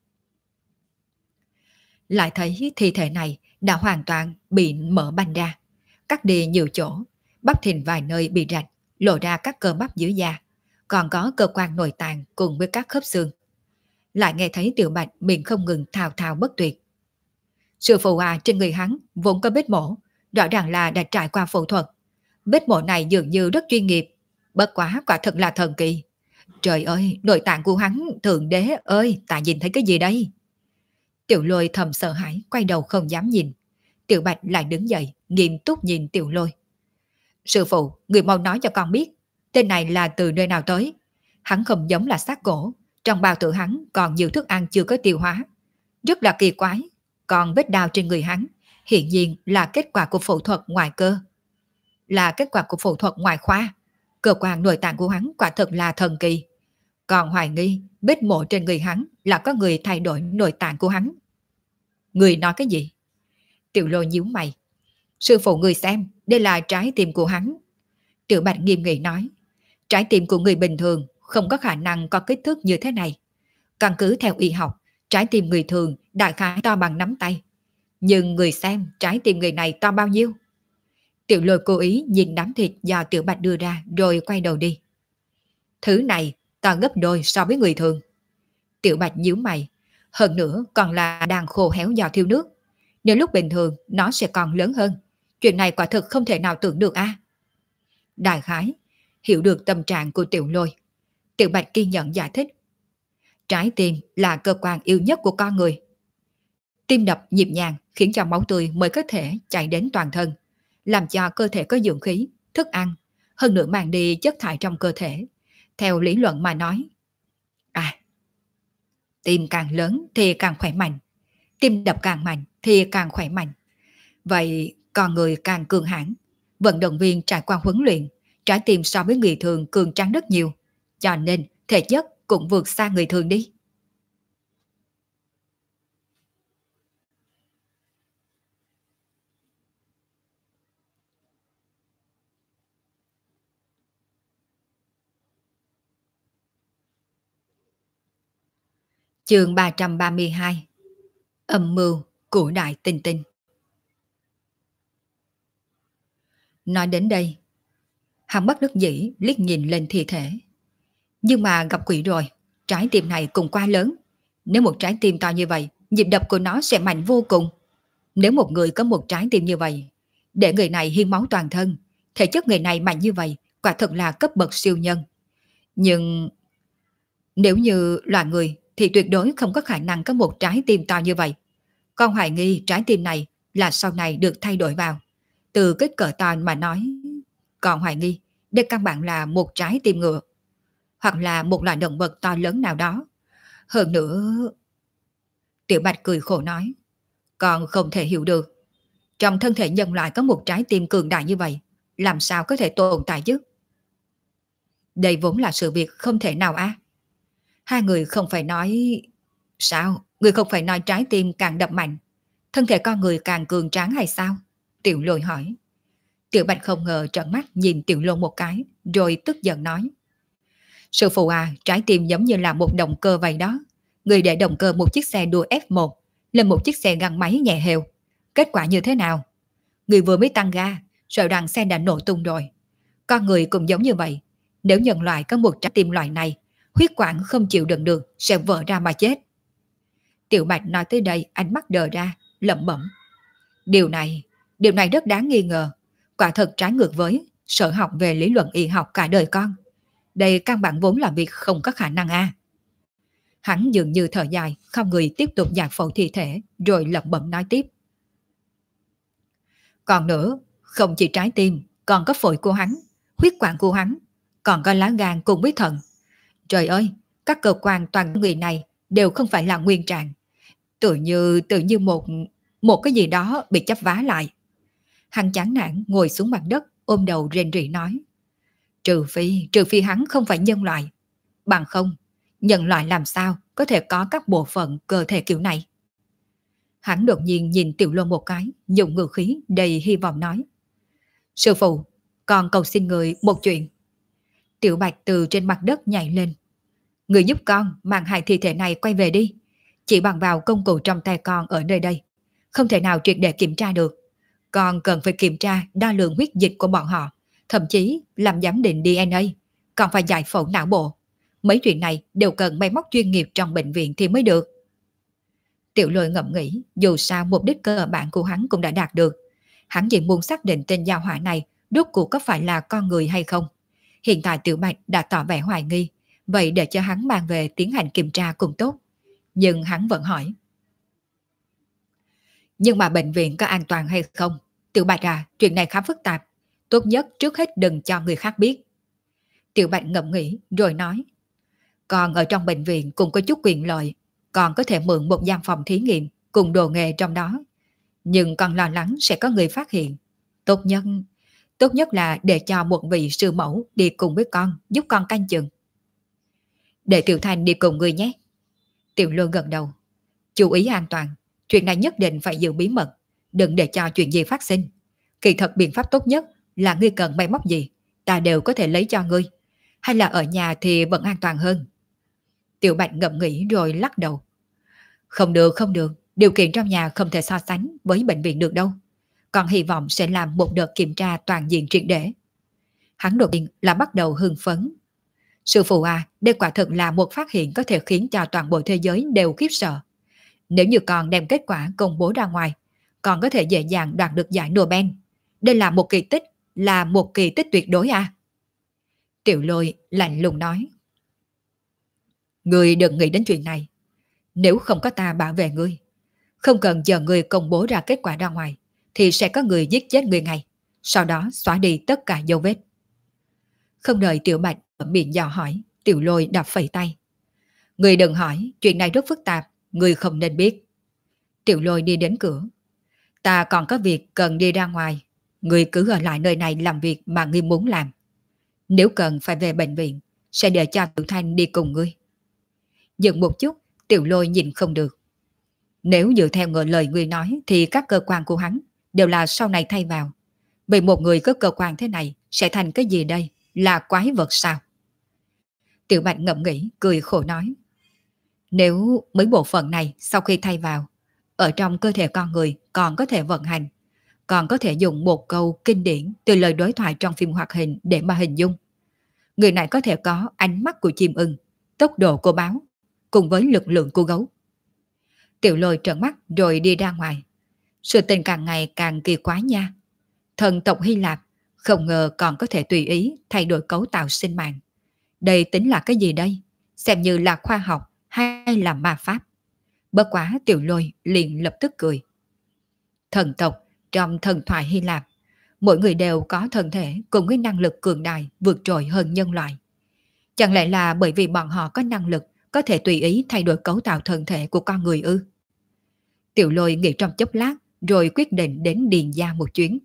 Lại thấy thi thể này đã hoàn toàn bị mở banh ra, cắt đi nhiều chỗ, bắp thịt vài nơi bị rạch, lộ ra các cơ bắp dưới da, còn có cơ quan nội tạng cùng với các khớp xương. Lại nghe thấy Tiểu Bạch miệng không ngừng thào thào bất tuyệt. Sư phụ à, trên người hắn vốn có vết mổ, rõ ràng là đã trải qua phẫu thuật. Vết mổ này dường như rất chuyên nghiệp, bất quá quả thật là thần kỳ. Trời ơi, nội tạng của hắn, thượng đế ơi, ta nhìn thấy cái gì đây? Tiểu Lôi thầm sợ hãi, quay đầu không dám nhìn. Tiểu Bạch lại đứng dậy, nghiêm túc nhìn Tiểu Lôi. Sư phụ, người mau nói cho con biết, tên này là từ nơi nào tới? Hắn không giống là xác cổ, trong bao tử hắn còn nhiều thức ăn chưa có tiêu hóa. Rất là kỳ quái, còn vết đao trên người hắn, hiện nhiên là kết quả của phẫu thuật ngoại cơ. Là kết quả của phẫu thuật ngoại khoa. Cơ quan nội tạng của hắn quả thật là thần kỳ. Còn hoài nghi vết mổ trên người hắn là có người thay đổi nội tạng của hắn. Người nói cái gì? Tiểu Lôi nhíu mày. Sư phụ người xem, đây là trái tim của hắn. Tiểu Bạch nghiêm nghị nói. Trái tim của người bình thường không có khả năng có kích thước như thế này. Căn cứ theo y học, trái tim người thường đại khái to bằng nắm tay. Nhưng người xem trái tim người này to bao nhiêu? Tiểu Lôi cố ý nhìn đám thịt do Tiểu Bạch đưa ra rồi quay đầu đi. Thứ này to gấp đôi so với người thường. Tiểu Bạch nhíu mày. Hơn nữa còn là đang khô héo do thiếu nước. Nếu lúc bình thường nó sẽ còn lớn hơn. Chuyện này quả thực không thể nào tưởng được a. Đại khái hiểu được tâm trạng của Tiểu Lôi. Tiểu Bạch kiên nhẫn giải thích. Trái tim là cơ quan yêu nhất của con người. Tim đập nhịp nhàng khiến cho máu tươi mới có thể chạy đến toàn thân, làm cho cơ thể có dưỡng khí, thức ăn, hơn nữa mang đi chất thải trong cơ thể. Theo lý luận mà nói, tim càng lớn thì càng khỏe mạnh, tim đập càng mạnh thì càng khỏe mạnh. Vậy con người càng cường hãn, vận động viên trải qua huấn luyện, trái tim so với người thường cường tráng rất nhiều, cho nên thể chất cũng vượt xa người thường đi. Chương 332. Âm mưu của Đại Tinh Tinh. Nói đến đây, hắn bất đắc dĩ liếc nhìn lên thi thể. Nhưng mà gặp quỷ rồi, trái tim này cũng quá lớn. Nếu một trái tim to như vậy, nhịp đập của nó sẽ mạnh vô cùng. Nếu một người có một trái tim như vậy, để người này hiến máu toàn thân, thể chất người này mạnh như vậy, quả thật là cấp bậc siêu nhân. Nhưng nếu như là người thì tuyệt đối không có khả năng có một trái tim to như vậy. Con hoài nghi trái tim này là sau này được thay đổi vào. Từ kích cỡ to mà nói, còn hoài nghi đây căn bản là một trái tim ngựa, hoặc là một loại động vật to lớn nào đó. Hơn nữa, Tiểu Bạch cười khổ nói, còn không thể hiểu được, trong thân thể nhân loại có một trái tim cường đại như vậy, làm sao có thể tồn tại chứ? Đây vốn là sự việc không thể nào á. Hai người không phải nói... Sao? Người không phải nói trái tim càng đập mạnh, thân thể con người càng cường tráng hay sao? Tiểu Lôi hỏi. Tiểu Bạch không ngờ trợn mắt nhìn Tiểu Lôi một cái, rồi tức giận nói. Sư phụ à, trái tim giống như là một động cơ vậy đó. Người để động cơ một chiếc xe đua F1 lên một chiếc xe gắn máy nhẹ hều. Kết quả như thế nào? Người vừa mới tăng ga, sợ rằng xe đã nổ tung rồi. Con người cũng giống như vậy. Nếu nhân loại có một trái tim loại này, huyết quản không chịu đựng được sẽ vỡ ra mà chết. Tiểu Bạch nói tới đây, ánh mắt đờ ra, lẩm bẩm. Điều này rất đáng nghi ngờ. Quả thật trái ngược với sở học về lý luận y học cả đời con. Đây căn bản vốn là việc không có khả năng a. Hắn dường như thở dài, không người tiếp tục giải phẫu thi thể, rồi lẩm bẩm nói tiếp. Còn nữa, không chỉ trái tim, còn có phổi của hắn, huyết quản của hắn, còn có lá gan cùng với thận. Trời ơi, các cơ quan toàn người này đều không phải là nguyên trạng. Tự như một cái gì đó bị chấp vá lại. Hắn chán nản ngồi xuống mặt đất, ôm đầu rên rỉ nói. Trừ phi hắn không phải nhân loại. Bằng không, nhân loại làm sao có thể có các bộ phận cơ thể kiểu này? Hắn đột nhiên nhìn Tiểu Lô một cái, dùng ngữ khí đầy hy vọng nói. Sư phụ, con cầu xin người một chuyện. Tiểu Bạch từ trên mặt đất nhảy lên. Người giúp con mang hai thi thể này quay về đi. Chỉ bằng vào công cụ trong tay con ở nơi đây, không thể nào triệt để kiểm tra được. Con cần phải kiểm tra đo lường huyết dịch của bọn họ, thậm chí làm giám định DNA, còn phải giải phẫu não bộ. Mấy chuyện này đều cần máy móc chuyên nghiệp trong bệnh viện thì mới được. Tiểu Lôi ngẫm nghĩ, dù sao mục đích cơ bản của hắn cũng đã đạt được. Hắn chỉ muốn xác định tên gia hỏa này rốt cuộc có phải là con người hay không. Hiện tại Tiểu Bạch đã tỏ vẻ hoài nghi, vậy để cho hắn mang về tiến hành kiểm tra cũng tốt. Nhưng hắn vẫn hỏi. Nhưng mà bệnh viện có an toàn hay không? Tiểu Bạch à, chuyện này khá phức tạp. Tốt nhất trước hết đừng cho người khác biết. Tiểu Bạch ngẫm nghĩ rồi nói. Còn ở trong bệnh viện cũng có chút quyền lợi, còn có thể mượn một gian phòng thí nghiệm cùng đồ nghề trong đó. Nhưng còn lo lắng sẽ có người phát hiện. Tốt nhất là để cho một vị sư mẫu đi cùng với con, giúp con canh chừng. Để Tiểu Thanh đi cùng người nhé. Tiểu Lôi gật đầu. Chú ý an toàn, chuyện này nhất định phải giữ bí mật, đừng để cho chuyện gì phát sinh. Kỳ thật biện pháp tốt nhất là ngươi cần máy móc gì, ta đều có thể lấy cho ngươi. Hay là ở nhà thì vẫn an toàn hơn. Tiểu Bạch ngẫm nghĩ rồi lắc đầu. Không được, điều kiện trong nhà không thể so sánh với bệnh viện được đâu. Còn hy vọng sẽ làm một đợt kiểm tra toàn diện triệt để. Hắn đột nhiên là bắt đầu hưng phấn. Sư phụ à, đây quả thực là một phát hiện có thể khiến cho toàn bộ thế giới đều khiếp sợ. Nếu như con đem kết quả công bố ra ngoài, con có thể dễ dàng đoạt được giải Nobel. Đây là một kỳ tích tuyệt đối à? Tiểu Lôi lạnh lùng nói. Ngươi đừng nghĩ đến chuyện này. Nếu không có ta bảo vệ ngươi, không cần chờ ngươi công bố ra kết quả ra ngoài, thì sẽ có người giết chết ngươi ngay, sau đó xóa đi tất cả dấu vết. Không đợi Tiểu Bạch ở miệng dò hỏi, Tiểu Lôi đập phẩy tay. Ngươi đừng hỏi, chuyện này rất phức tạp, ngươi không nên biết. Tiểu Lôi đi đến cửa. Ta còn có việc cần đi ra ngoài, ngươi cứ ở lại nơi này làm việc mà ngươi muốn làm. Nếu cần phải về bệnh viện, sẽ để cho Tiểu Thanh đi cùng ngươi. Dừng một chút, Tiểu Lôi nhìn không được. Nếu dựa theo lời ngươi nói thì các cơ quan của hắn đều là sau này thay vào. Vậy một người có cơ quan thế này sẽ thành cái gì đây? Là quái vật sao? Tiểu Bạch ngẫm nghĩ, cười khổ nói. Nếu mấy bộ phận này sau khi thay vào, ở trong cơ thể con người còn có thể vận hành, còn có thể dùng một câu kinh điển từ lời đối thoại trong phim hoạt hình để mà hình dung. Người này có thể có ánh mắt của chim ưng, tốc độ của báo, cùng với lực lượng của gấu. Tiểu Lôi trợn mắt rồi đi ra ngoài. Sự tình càng ngày càng kỳ quái nha. Thần tộc Hy Lạp không ngờ còn có thể tùy ý thay đổi cấu tạo sinh mạng. Đây tính là cái gì đây? Xem như là khoa học hay là ma pháp? Bất quá Tiểu Lôi liền lập tức cười. Thần tộc trong thần thoại Hy Lạp, mỗi người đều có thân thể cùng với năng lực cường đại vượt trội hơn nhân loại. Chẳng lẽ là bởi vì bọn họ có năng lực có thể tùy ý thay đổi cấu tạo thân thể của con người ư? Tiểu Lôi nghĩ trong chốc lát rồi quyết định đến Điền gia một chuyến.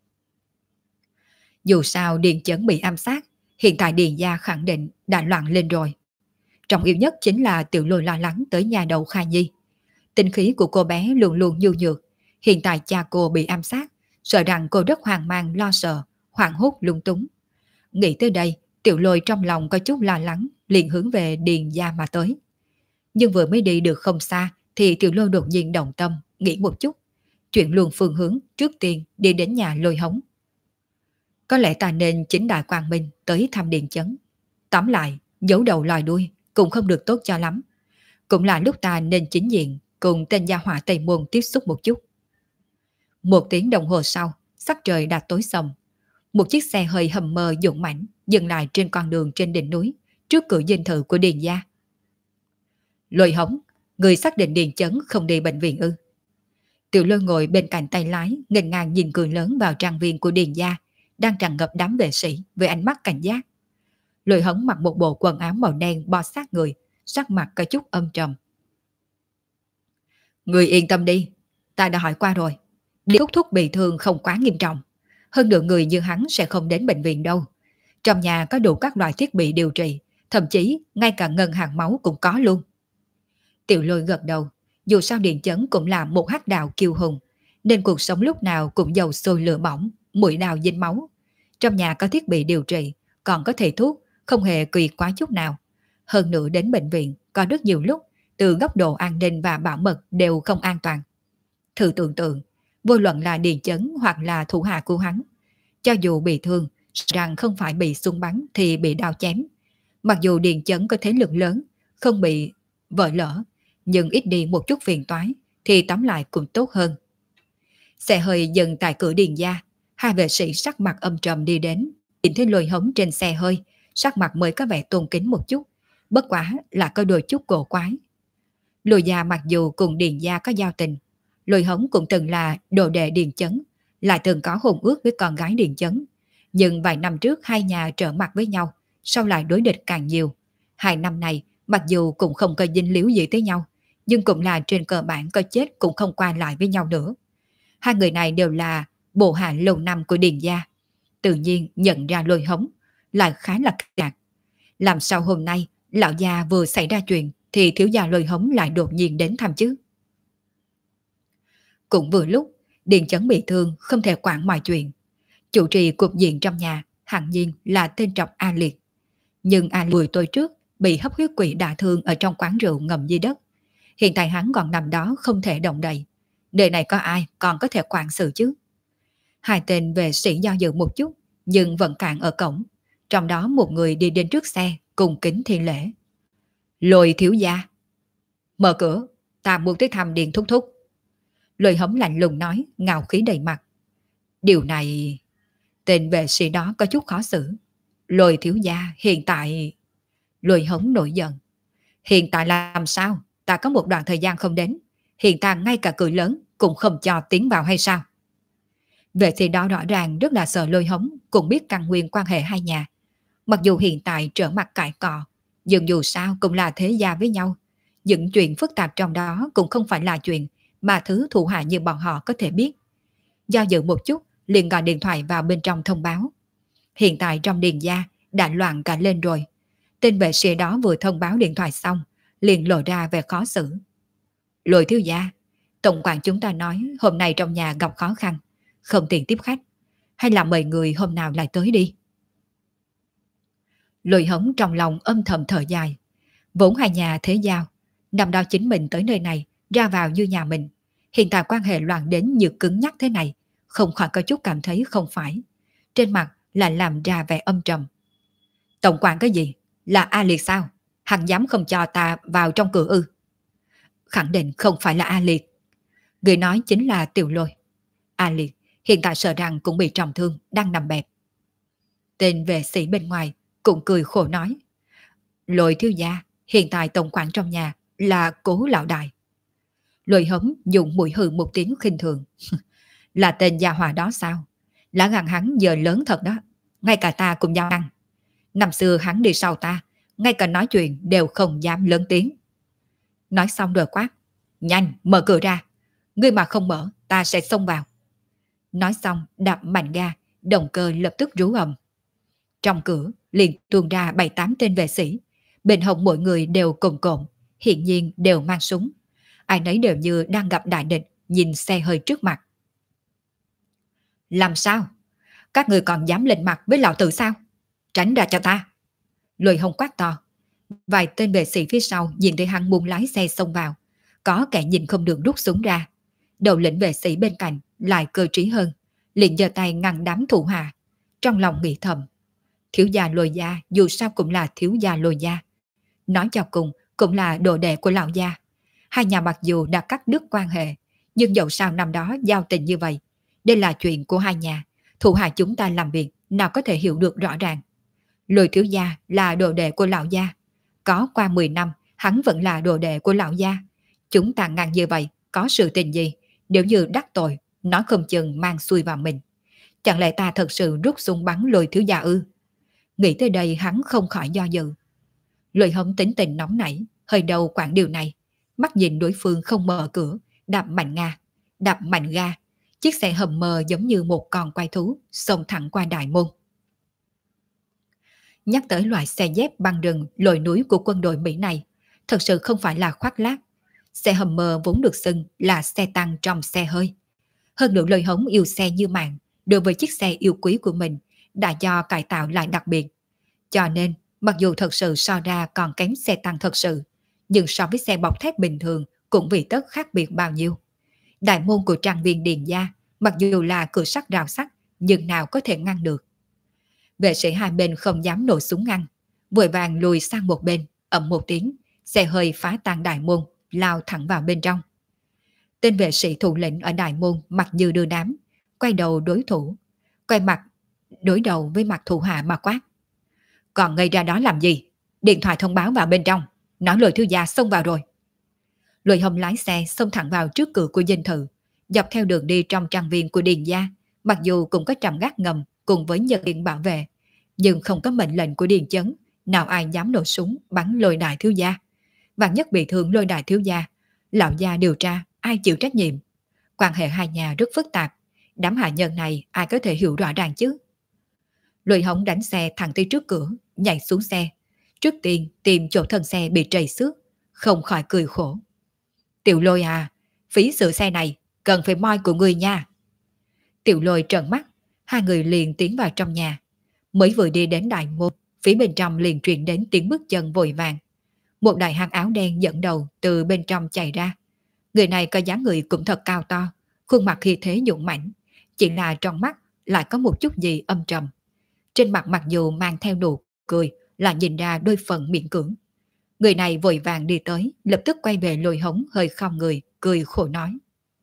Dù sao Điền Chấn bị ám sát, hiện tại Điền gia khẳng định đã loạn lên rồi. Trọng yếu nhất chính là Tiểu Lôi lo lắng tới nhà đầu Kha Nhi. Tinh khí của cô bé luôn luôn nhu nhược, hiện tại cha cô bị ám sát, sợ rằng cô rất hoang mang lo sợ, hoảng hốt lung túng. Nghĩ tới đây, Tiểu Lôi trong lòng có chút lo lắng, liền hướng về Điền gia mà tới. Nhưng vừa mới đi được không xa thì Tiểu Lôi đột nhiên động tâm, nghĩ một chút, chuyển luôn phương hướng, trước tiên đi đến nhà Lôi Hống. Có lẽ ta nên chính đại quang minh tới thăm Điền Chấn. Tóm lại, giấu đầu lòi đuôi cũng không được tốt cho lắm. Cũng là lúc ta nên chính diện cùng tên gia hỏa Tây Môn tiếp xúc một chút. 1 tiếng đồng hồ sau, sắc trời đã tối sầm. Một chiếc xe hơi hầm mờ dũng mãnh dừng lại trên con đường trên đỉnh núi, trước cửa dinh thự của Điền gia. Lôi Hống, người xác định Điền Chấn không đi bệnh viện ư? Tiểu Lôi ngồi bên cạnh tay lái, nghênh ngang nhìn cười lớn vào trang viên của Điền gia, đang tràn ngập đám vệ sĩ với ánh mắt cảnh giác. Lôi Hống mặc một bộ quần áo màu đen bó sát người, sắc mặt có chút âm trầm. Người yên tâm đi, ta đã hỏi qua rồi. Điền Thúc Thúc bị thương không quá nghiêm trọng. Hơn nữa người như hắn sẽ không đến bệnh viện đâu. Trong nhà có đủ các loại thiết bị điều trị, thậm chí ngay cả ngân hàng máu cũng có luôn. Tiểu Lôi gật đầu, dù sao Điền Chấn cũng là một hắc đạo kiêu hùng, nên cuộc sống lúc nào cũng dầu sôi lửa bỏng, mũi đào dính máu. Trong nhà có thiết bị điều trị, còn có thầy thuốc, không hề kỳ quá chút nào. Hơn nữa đến bệnh viện có rất nhiều lúc, từ góc độ an ninh và bảo mật đều không an toàn. Thử tưởng tượng, vô luận là Điền Chấn hoặc là thủ hạ của hắn, cho dù bị thương, rằng không phải bị súng bắn thì bị đao chém. Mặc dù Điền Chấn có thế lực lớn, không bị vỡ lỡ, nhưng ít đi một chút phiền toái thì tóm lại cũng tốt hơn. Xe hơi dừng tại cửa Điền gia, hai vệ sĩ sắc mặt âm trầm đi đến, nhìn thấy Lôi Hống trên xe hơi, sắc mặt mới có vẻ tôn kính một chút, bất quá là có đôi chút cổ quái. Lôi gia mặc dù cùng Điền gia có giao tình, Lôi Hống cũng từng là đồ đệ Điền Chấn, lại từng có hôn ước với con gái Điền Chấn. Nhưng vài năm trước hai nhà trở mặt với nhau, sau lại đối địch càng nhiều. 2 năm này, mặc dù cũng không có dính líu gì tới nhau, nhưng cũng là trên cơ bản có chết cũng không qua lại với nhau nữa. Hai người này đều là bộ hạ lâu năm của Điền gia. Tự nhiên nhận ra Lôi Hống, lại khá là kinh ngạc. Làm sao hôm nay, lão gia vừa xảy ra chuyện, thì thiếu gia Lôi Hống lại đột nhiên đến thăm chứ? Cũng vừa lúc, Điền Chấn bị thương, không thể quản mọi chuyện. Chủ trì cục diện trong nhà, hẳn nhiên là tên trọc A Liệt. Nhưng A Liệt 10 tuổi trước bị hấp huyết quỷ đả thương ở trong quán rượu ngầm dưới đất. Hiện tại hắn còn nằm đó không thể động đậy. Đời này có ai còn có thể quản sự chứ? Hai tên vệ sĩ do dự một chút, nhưng vẫn cản ở cổng. Trong đó một người đi đến trước xe, cùng kính thi lễ. Lôi thiếu gia. Mở cửa, ta muốn tới thăm Điền Thúc Thúc. Lôi Hống lạnh lùng nói, ngạo khí đầy mặt. Điều này... Tên vệ sĩ đó có chút khó xử. Lôi thiếu gia, hiện tại... Lôi Hống nổi giận. Hiện tại làm sao? Ta có một đoạn thời gian không đến. Hiện tại ngay cả cười lớn cũng không cho tiến vào hay sao? Vệ sĩ đó rõ ràng rất là sợ Lôi Hống, cũng biết căn nguyên quan hệ hai nhà. Mặc dù hiện tại trở mặt cãi cọ, nhưng dù sao cũng là thế gia với nhau. Những chuyện phức tạp trong đó cũng không phải là chuyện mà thứ thủ hạ như bọn họ có thể biết. Do dự một chút, liền gọi điện thoại vào bên trong thông báo. Hiện tại trong Điền gia đã loạn cả lên rồi. Tên vệ sĩ đó vừa thông báo điện thoại xong, liền lộ ra vẻ khó xử. Lôi thiếu gia, tổng quản chúng ta nói hôm nay trong nhà gặp khó khăn, không tiện tiếp khách. Hay là mời người hôm nào lại tới đi. Lôi Hống trong lòng âm thầm thở dài. Vốn hai nhà thế giao, năm đó chính mình tới nơi này, ra vào như nhà mình. Hiện tại quan hệ loạn đến như cứng nhắc thế này, không khỏi có chút cảm thấy không phải. Trên mặt lại làm ra vẻ âm trầm. Tổng quản cái gì? Là A Liệt sao? Hắn dám không cho ta vào trong cửa ư? Khẳng định không phải là A Liệt. Người nói chính là Tiểu Lôi. A Liệt hiện tại sợ rằng cũng bị trọng thương, đang nằm bẹp. Tên vệ sĩ bên ngoài cũng cười khổ nói. Lôi thiếu gia, hiện tại tổng quản trong nhà là Cố lão đại. Lôi Hống dùng mũi hừ một tiếng khinh thường. Là tên gia hỏa đó sao? Lá gan hắn giờ lớn thật đó. Ngay cả ta cũng dám ăn. Năm xưa hắn đi sau ta, ngay cả nói chuyện đều không dám lớn tiếng. Nói xong rồi quát. Nhanh, mở cửa ra. Ngươi mà không mở, ta sẽ xông vào. Nói xong đạp mạnh ga, động cơ lập tức rú ầm. Trong cửa liền tuôn ra 7-8 tên vệ sĩ. Bên hông mỗi người đều cồn cộn, hiện nhiên đều mang súng. Ai nấy đều như đang gặp đại địch, nhìn xe hơi trước mặt. Làm sao? Các người còn dám lên mặt với lão tử sao? Tránh ra cho ta. Lôi Hống quát to. Vài tên vệ sĩ phía sau nhìn thấy hắn buông lái xe xông vào. Có kẻ nhìn không được rút súng ra. Đầu lĩnh vệ sĩ bên cạnh lại cơ trí hơn, liền giơ tay ngăn đám thủ hạ. Trong lòng nghĩ thầm. Thiếu gia Lôi gia dù sao cũng là thiếu gia Lôi gia. Nói cho cùng cũng là đồ đệ của lão gia. Hai nhà mặc dù đã cắt đứt quan hệ, nhưng dẫu sao năm đó giao tình như vậy. Đây là chuyện của hai nhà. Thủ hạ chúng ta làm việc nào có thể hiểu được rõ ràng. Lôi thiếu gia là đồ đệ của lão gia. Có qua 10 năm hắn vẫn là đồ đệ của lão gia. Chúng ta ngăn như vậy, có sự tình gì? Nếu như đắc tội, nói không chừng mang xuôi vào mình. Chẳng lẽ ta thật sự rút súng bắn Lôi thiếu gia ư? Nghĩ tới đây hắn không khỏi do dự. Lôi Hống tính tình nóng nảy, hơi đầu quản điều này. Mắt nhìn đối phương không mở cửa, đạp mạnh ga. Chiếc xe hầm mờ giống như một con quái thú, xông thẳng qua đại môn. Nhắc tới loại xe dép băng rừng lội núi của quân đội Mỹ này, thật sự không phải là khoác lác. Xe hầm mờ vốn được xưng là xe tăng trong xe hơi. Hơn nữa Lôi Hống yêu xe như mạng, đối với chiếc xe yêu quý của mình đã do cải tạo lại đặc biệt. Cho nên, mặc dù thật sự so ra còn kém xe tăng thật sự, nhưng so với xe bọc thép bình thường cũng vì tất khác biệt bao nhiêu. Đại môn của trang viên Điền gia, mặc dù là cửa sắt rào sắt, nhưng nào có thể ngăn được. Vệ sĩ hai bên không dám nổ súng ngăn, vội vàng lùi sang một bên, ầm một tiếng, xe hơi phá tan đại môn, lao thẳng vào bên trong. Tên vệ sĩ thủ lĩnh ở đại môn mặt như đưa đám, quay đầu đối đầu với mặt thủ hạ mà quát. Còn ngây ra đó làm gì? Điện thoại thông báo vào bên trong, nói Lôi thiếu gia xông vào rồi. Lôi Hồng lái xe xông thẳng vào trước cửa của dinh thự, dọc theo đường đi trong trang viên của Điền gia, mặc dù cũng có trạm gác ngầm cùng với nhân viên bảo vệ, nhưng không có mệnh lệnh của Điền Chấn, nào ai dám nổ súng bắn Lôi đại thiếu gia. Vạn nhất bị thương Lôi đại thiếu gia, lão gia điều tra, ai chịu trách nhiệm? Quan hệ hai nhà rất phức tạp, đám hạ nhân này ai có thể hiểu rõ ràng chứ? Lôi Hồng đánh xe thẳng tới trước cửa, nhảy xuống xe, trước tiên tìm chỗ thân xe bị trầy xước, không khỏi cười khổ. Tiểu Lôi à, phí sửa xe này cần phải moi của người nha. Tiểu Lôi trợn mắt, hai người liền tiến vào trong nhà. Mới vừa đi đến đại môn, phía bên trong liền truyền đến tiếng bước chân vội vàng. Một đại hán áo đen dẫn đầu từ bên trong chạy ra. Người này có dáng người cũng thật cao to, khuôn mặt khí thế dũng mãnh, chỉ là trong mắt lại có một chút gì âm trầm. Trên mặt mặc dù mang theo nụ cười, là nhìn ra đôi phần miễn cưỡng. Người này vội vàng đi tới, lập tức quay về Lôi Hống hơi khom người, cười khổ nói.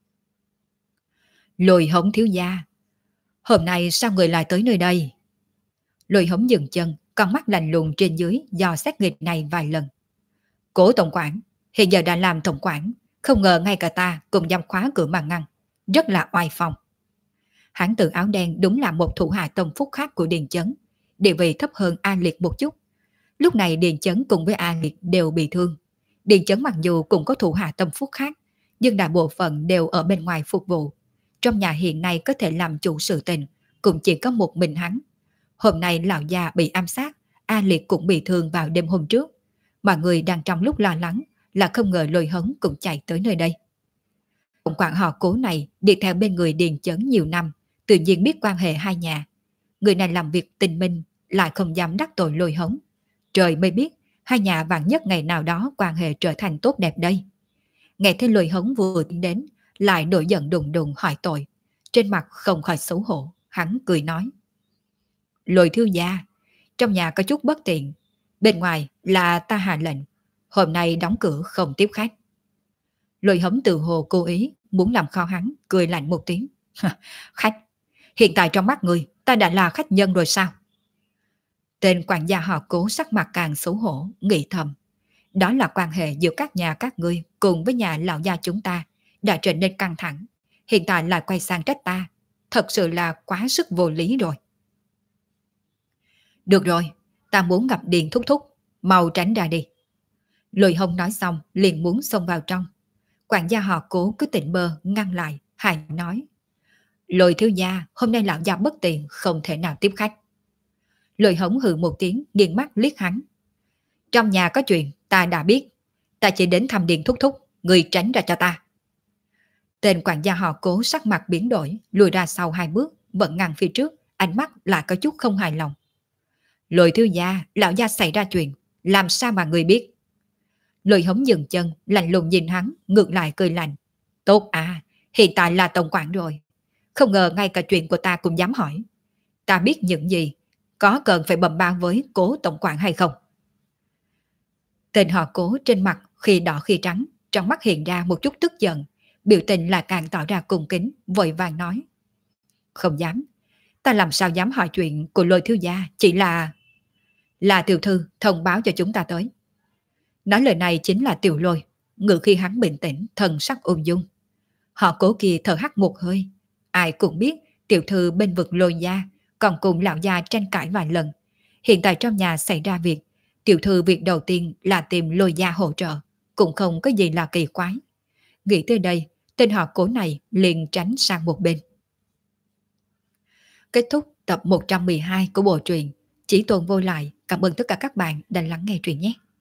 Lôi Hống thiếu gia, hôm nay sao người lại tới nơi đây? Lôi Hống dừng chân, con mắt lạnh lùng trên dưới dò xét người này vài lần. Cố tổng quản, hiện giờ đã làm tổng quản, không ngờ ngay cả ta cùng dám khóa cửa mà ngăn, rất là oai phong. Hán tử áo đen đúng là một thủ hạ tâm phúc khác của Điền Chấn, địa vị thấp hơn A Liệt một chút. Lúc này Điền Chấn cùng với A Liệt đều bị thương. Điền Chấn mặc dù cũng có thủ hạ tâm phúc khác, nhưng đại bộ phận đều ở bên ngoài phục vụ. Trong nhà hiện nay có thể làm chủ sự tình, cũng chỉ có một mình hắn. Hôm nay lão già bị ám sát, A Liệt cũng bị thương vào đêm hôm trước. Mọi người đang trong lúc lo lắng là không ngờ Lôi Hống cũng chạy tới nơi đây. Tổng quản họ Cố này đi theo bên người Điền Chấn nhiều năm, tự nhiên biết quan hệ hai nhà. Người này làm việc tinh minh, lại không dám đắc tội Lôi Hống. Trời mới biết, hai nhà vạn nhất ngày nào đó quan hệ trở thành tốt đẹp đây. Nghe thấy Lôi Hống vừa tiến đến, lại nổi giận đùng đùng hỏi tội. Trên mặt không khỏi xấu hổ, hắn cười nói. Lôi thiếu gia, trong nhà có chút bất tiện, bên ngoài là ta hạ lệnh, hôm nay đóng cửa không tiếp khách. Lôi Hống tự hồ cố ý, muốn làm khó hắn, cười lạnh một tiếng. Khách, hiện tại trong mắt người, ta đã là khách nhân rồi sao? Tên quản gia họ Cố sắc mặt càng xấu hổ, nghĩ thầm. Đó là quan hệ giữa các nhà các ngươi cùng với nhà lão gia chúng ta đã trở nên căng thẳng. Hiện tại lại quay sang trách ta. Thật sự là quá sức vô lý rồi. Được rồi, ta muốn gặp Điền thúc thúc, mau tránh ra đi. Lôi Hồng nói xong liền muốn xông vào trong. Quản gia họ Cố cứ tỉnh bơ ngăn lại, hài nói. Lôi thiếu gia, hôm nay lão gia bất tiện, không thể nào tiếp khách. Lôi Hống hừ một tiếng, nghiêng mắt liếc hắn. Trong nhà có chuyện, ta đã biết. Ta chỉ đến thăm Điền thúc thúc, người tránh ra cho ta. Tên quản gia họ Cố sắc mặt biến đổi, lùi ra sau hai bước, vẫn ngăn phía trước, ánh mắt lại có chút không hài lòng. Lôi thiếu gia, lão gia xảy ra chuyện, làm sao mà người biết? Lôi Hống dừng chân, lạnh lùng nhìn hắn, ngược lại cười lạnh. Tốt à, hiện tại là tổng quản rồi. Không ngờ ngay cả chuyện của ta cũng dám hỏi. Ta biết những gì, có cần phải bầm bao với Cố tổng quản hay không? Tên họ Cố trên mặt khi đỏ khi trắng, trong mắt hiện ra một chút tức giận, biểu tình là càng tỏ ra cung kính, vội vàng nói. Không dám, ta làm sao dám hỏi chuyện của Lôi thiếu gia, chỉ là tiểu thư thông báo cho chúng ta tới. Nói lời này chính là Tiểu Lôi, ngữ khi hắn bình tĩnh, thần sắc ung dung. Họ Cố kia thở hắt một hơi. Ai cũng biết tiểu thư bên vực Lôi gia, còn cùng lão gia tranh cãi vài lần. Hiện tại trong nhà xảy ra việc, tiểu thư việc đầu tiên là tìm Lôi gia hỗ trợ, cũng không có gì là kỳ quái. Nghĩ tới đây, tên họ Cố này liền tránh sang một bên. Kết thúc tập 112 của bộ truyện Chỉ Tồn Vô Lại. Cảm ơn tất cả các bạn đã lắng nghe truyện nhé.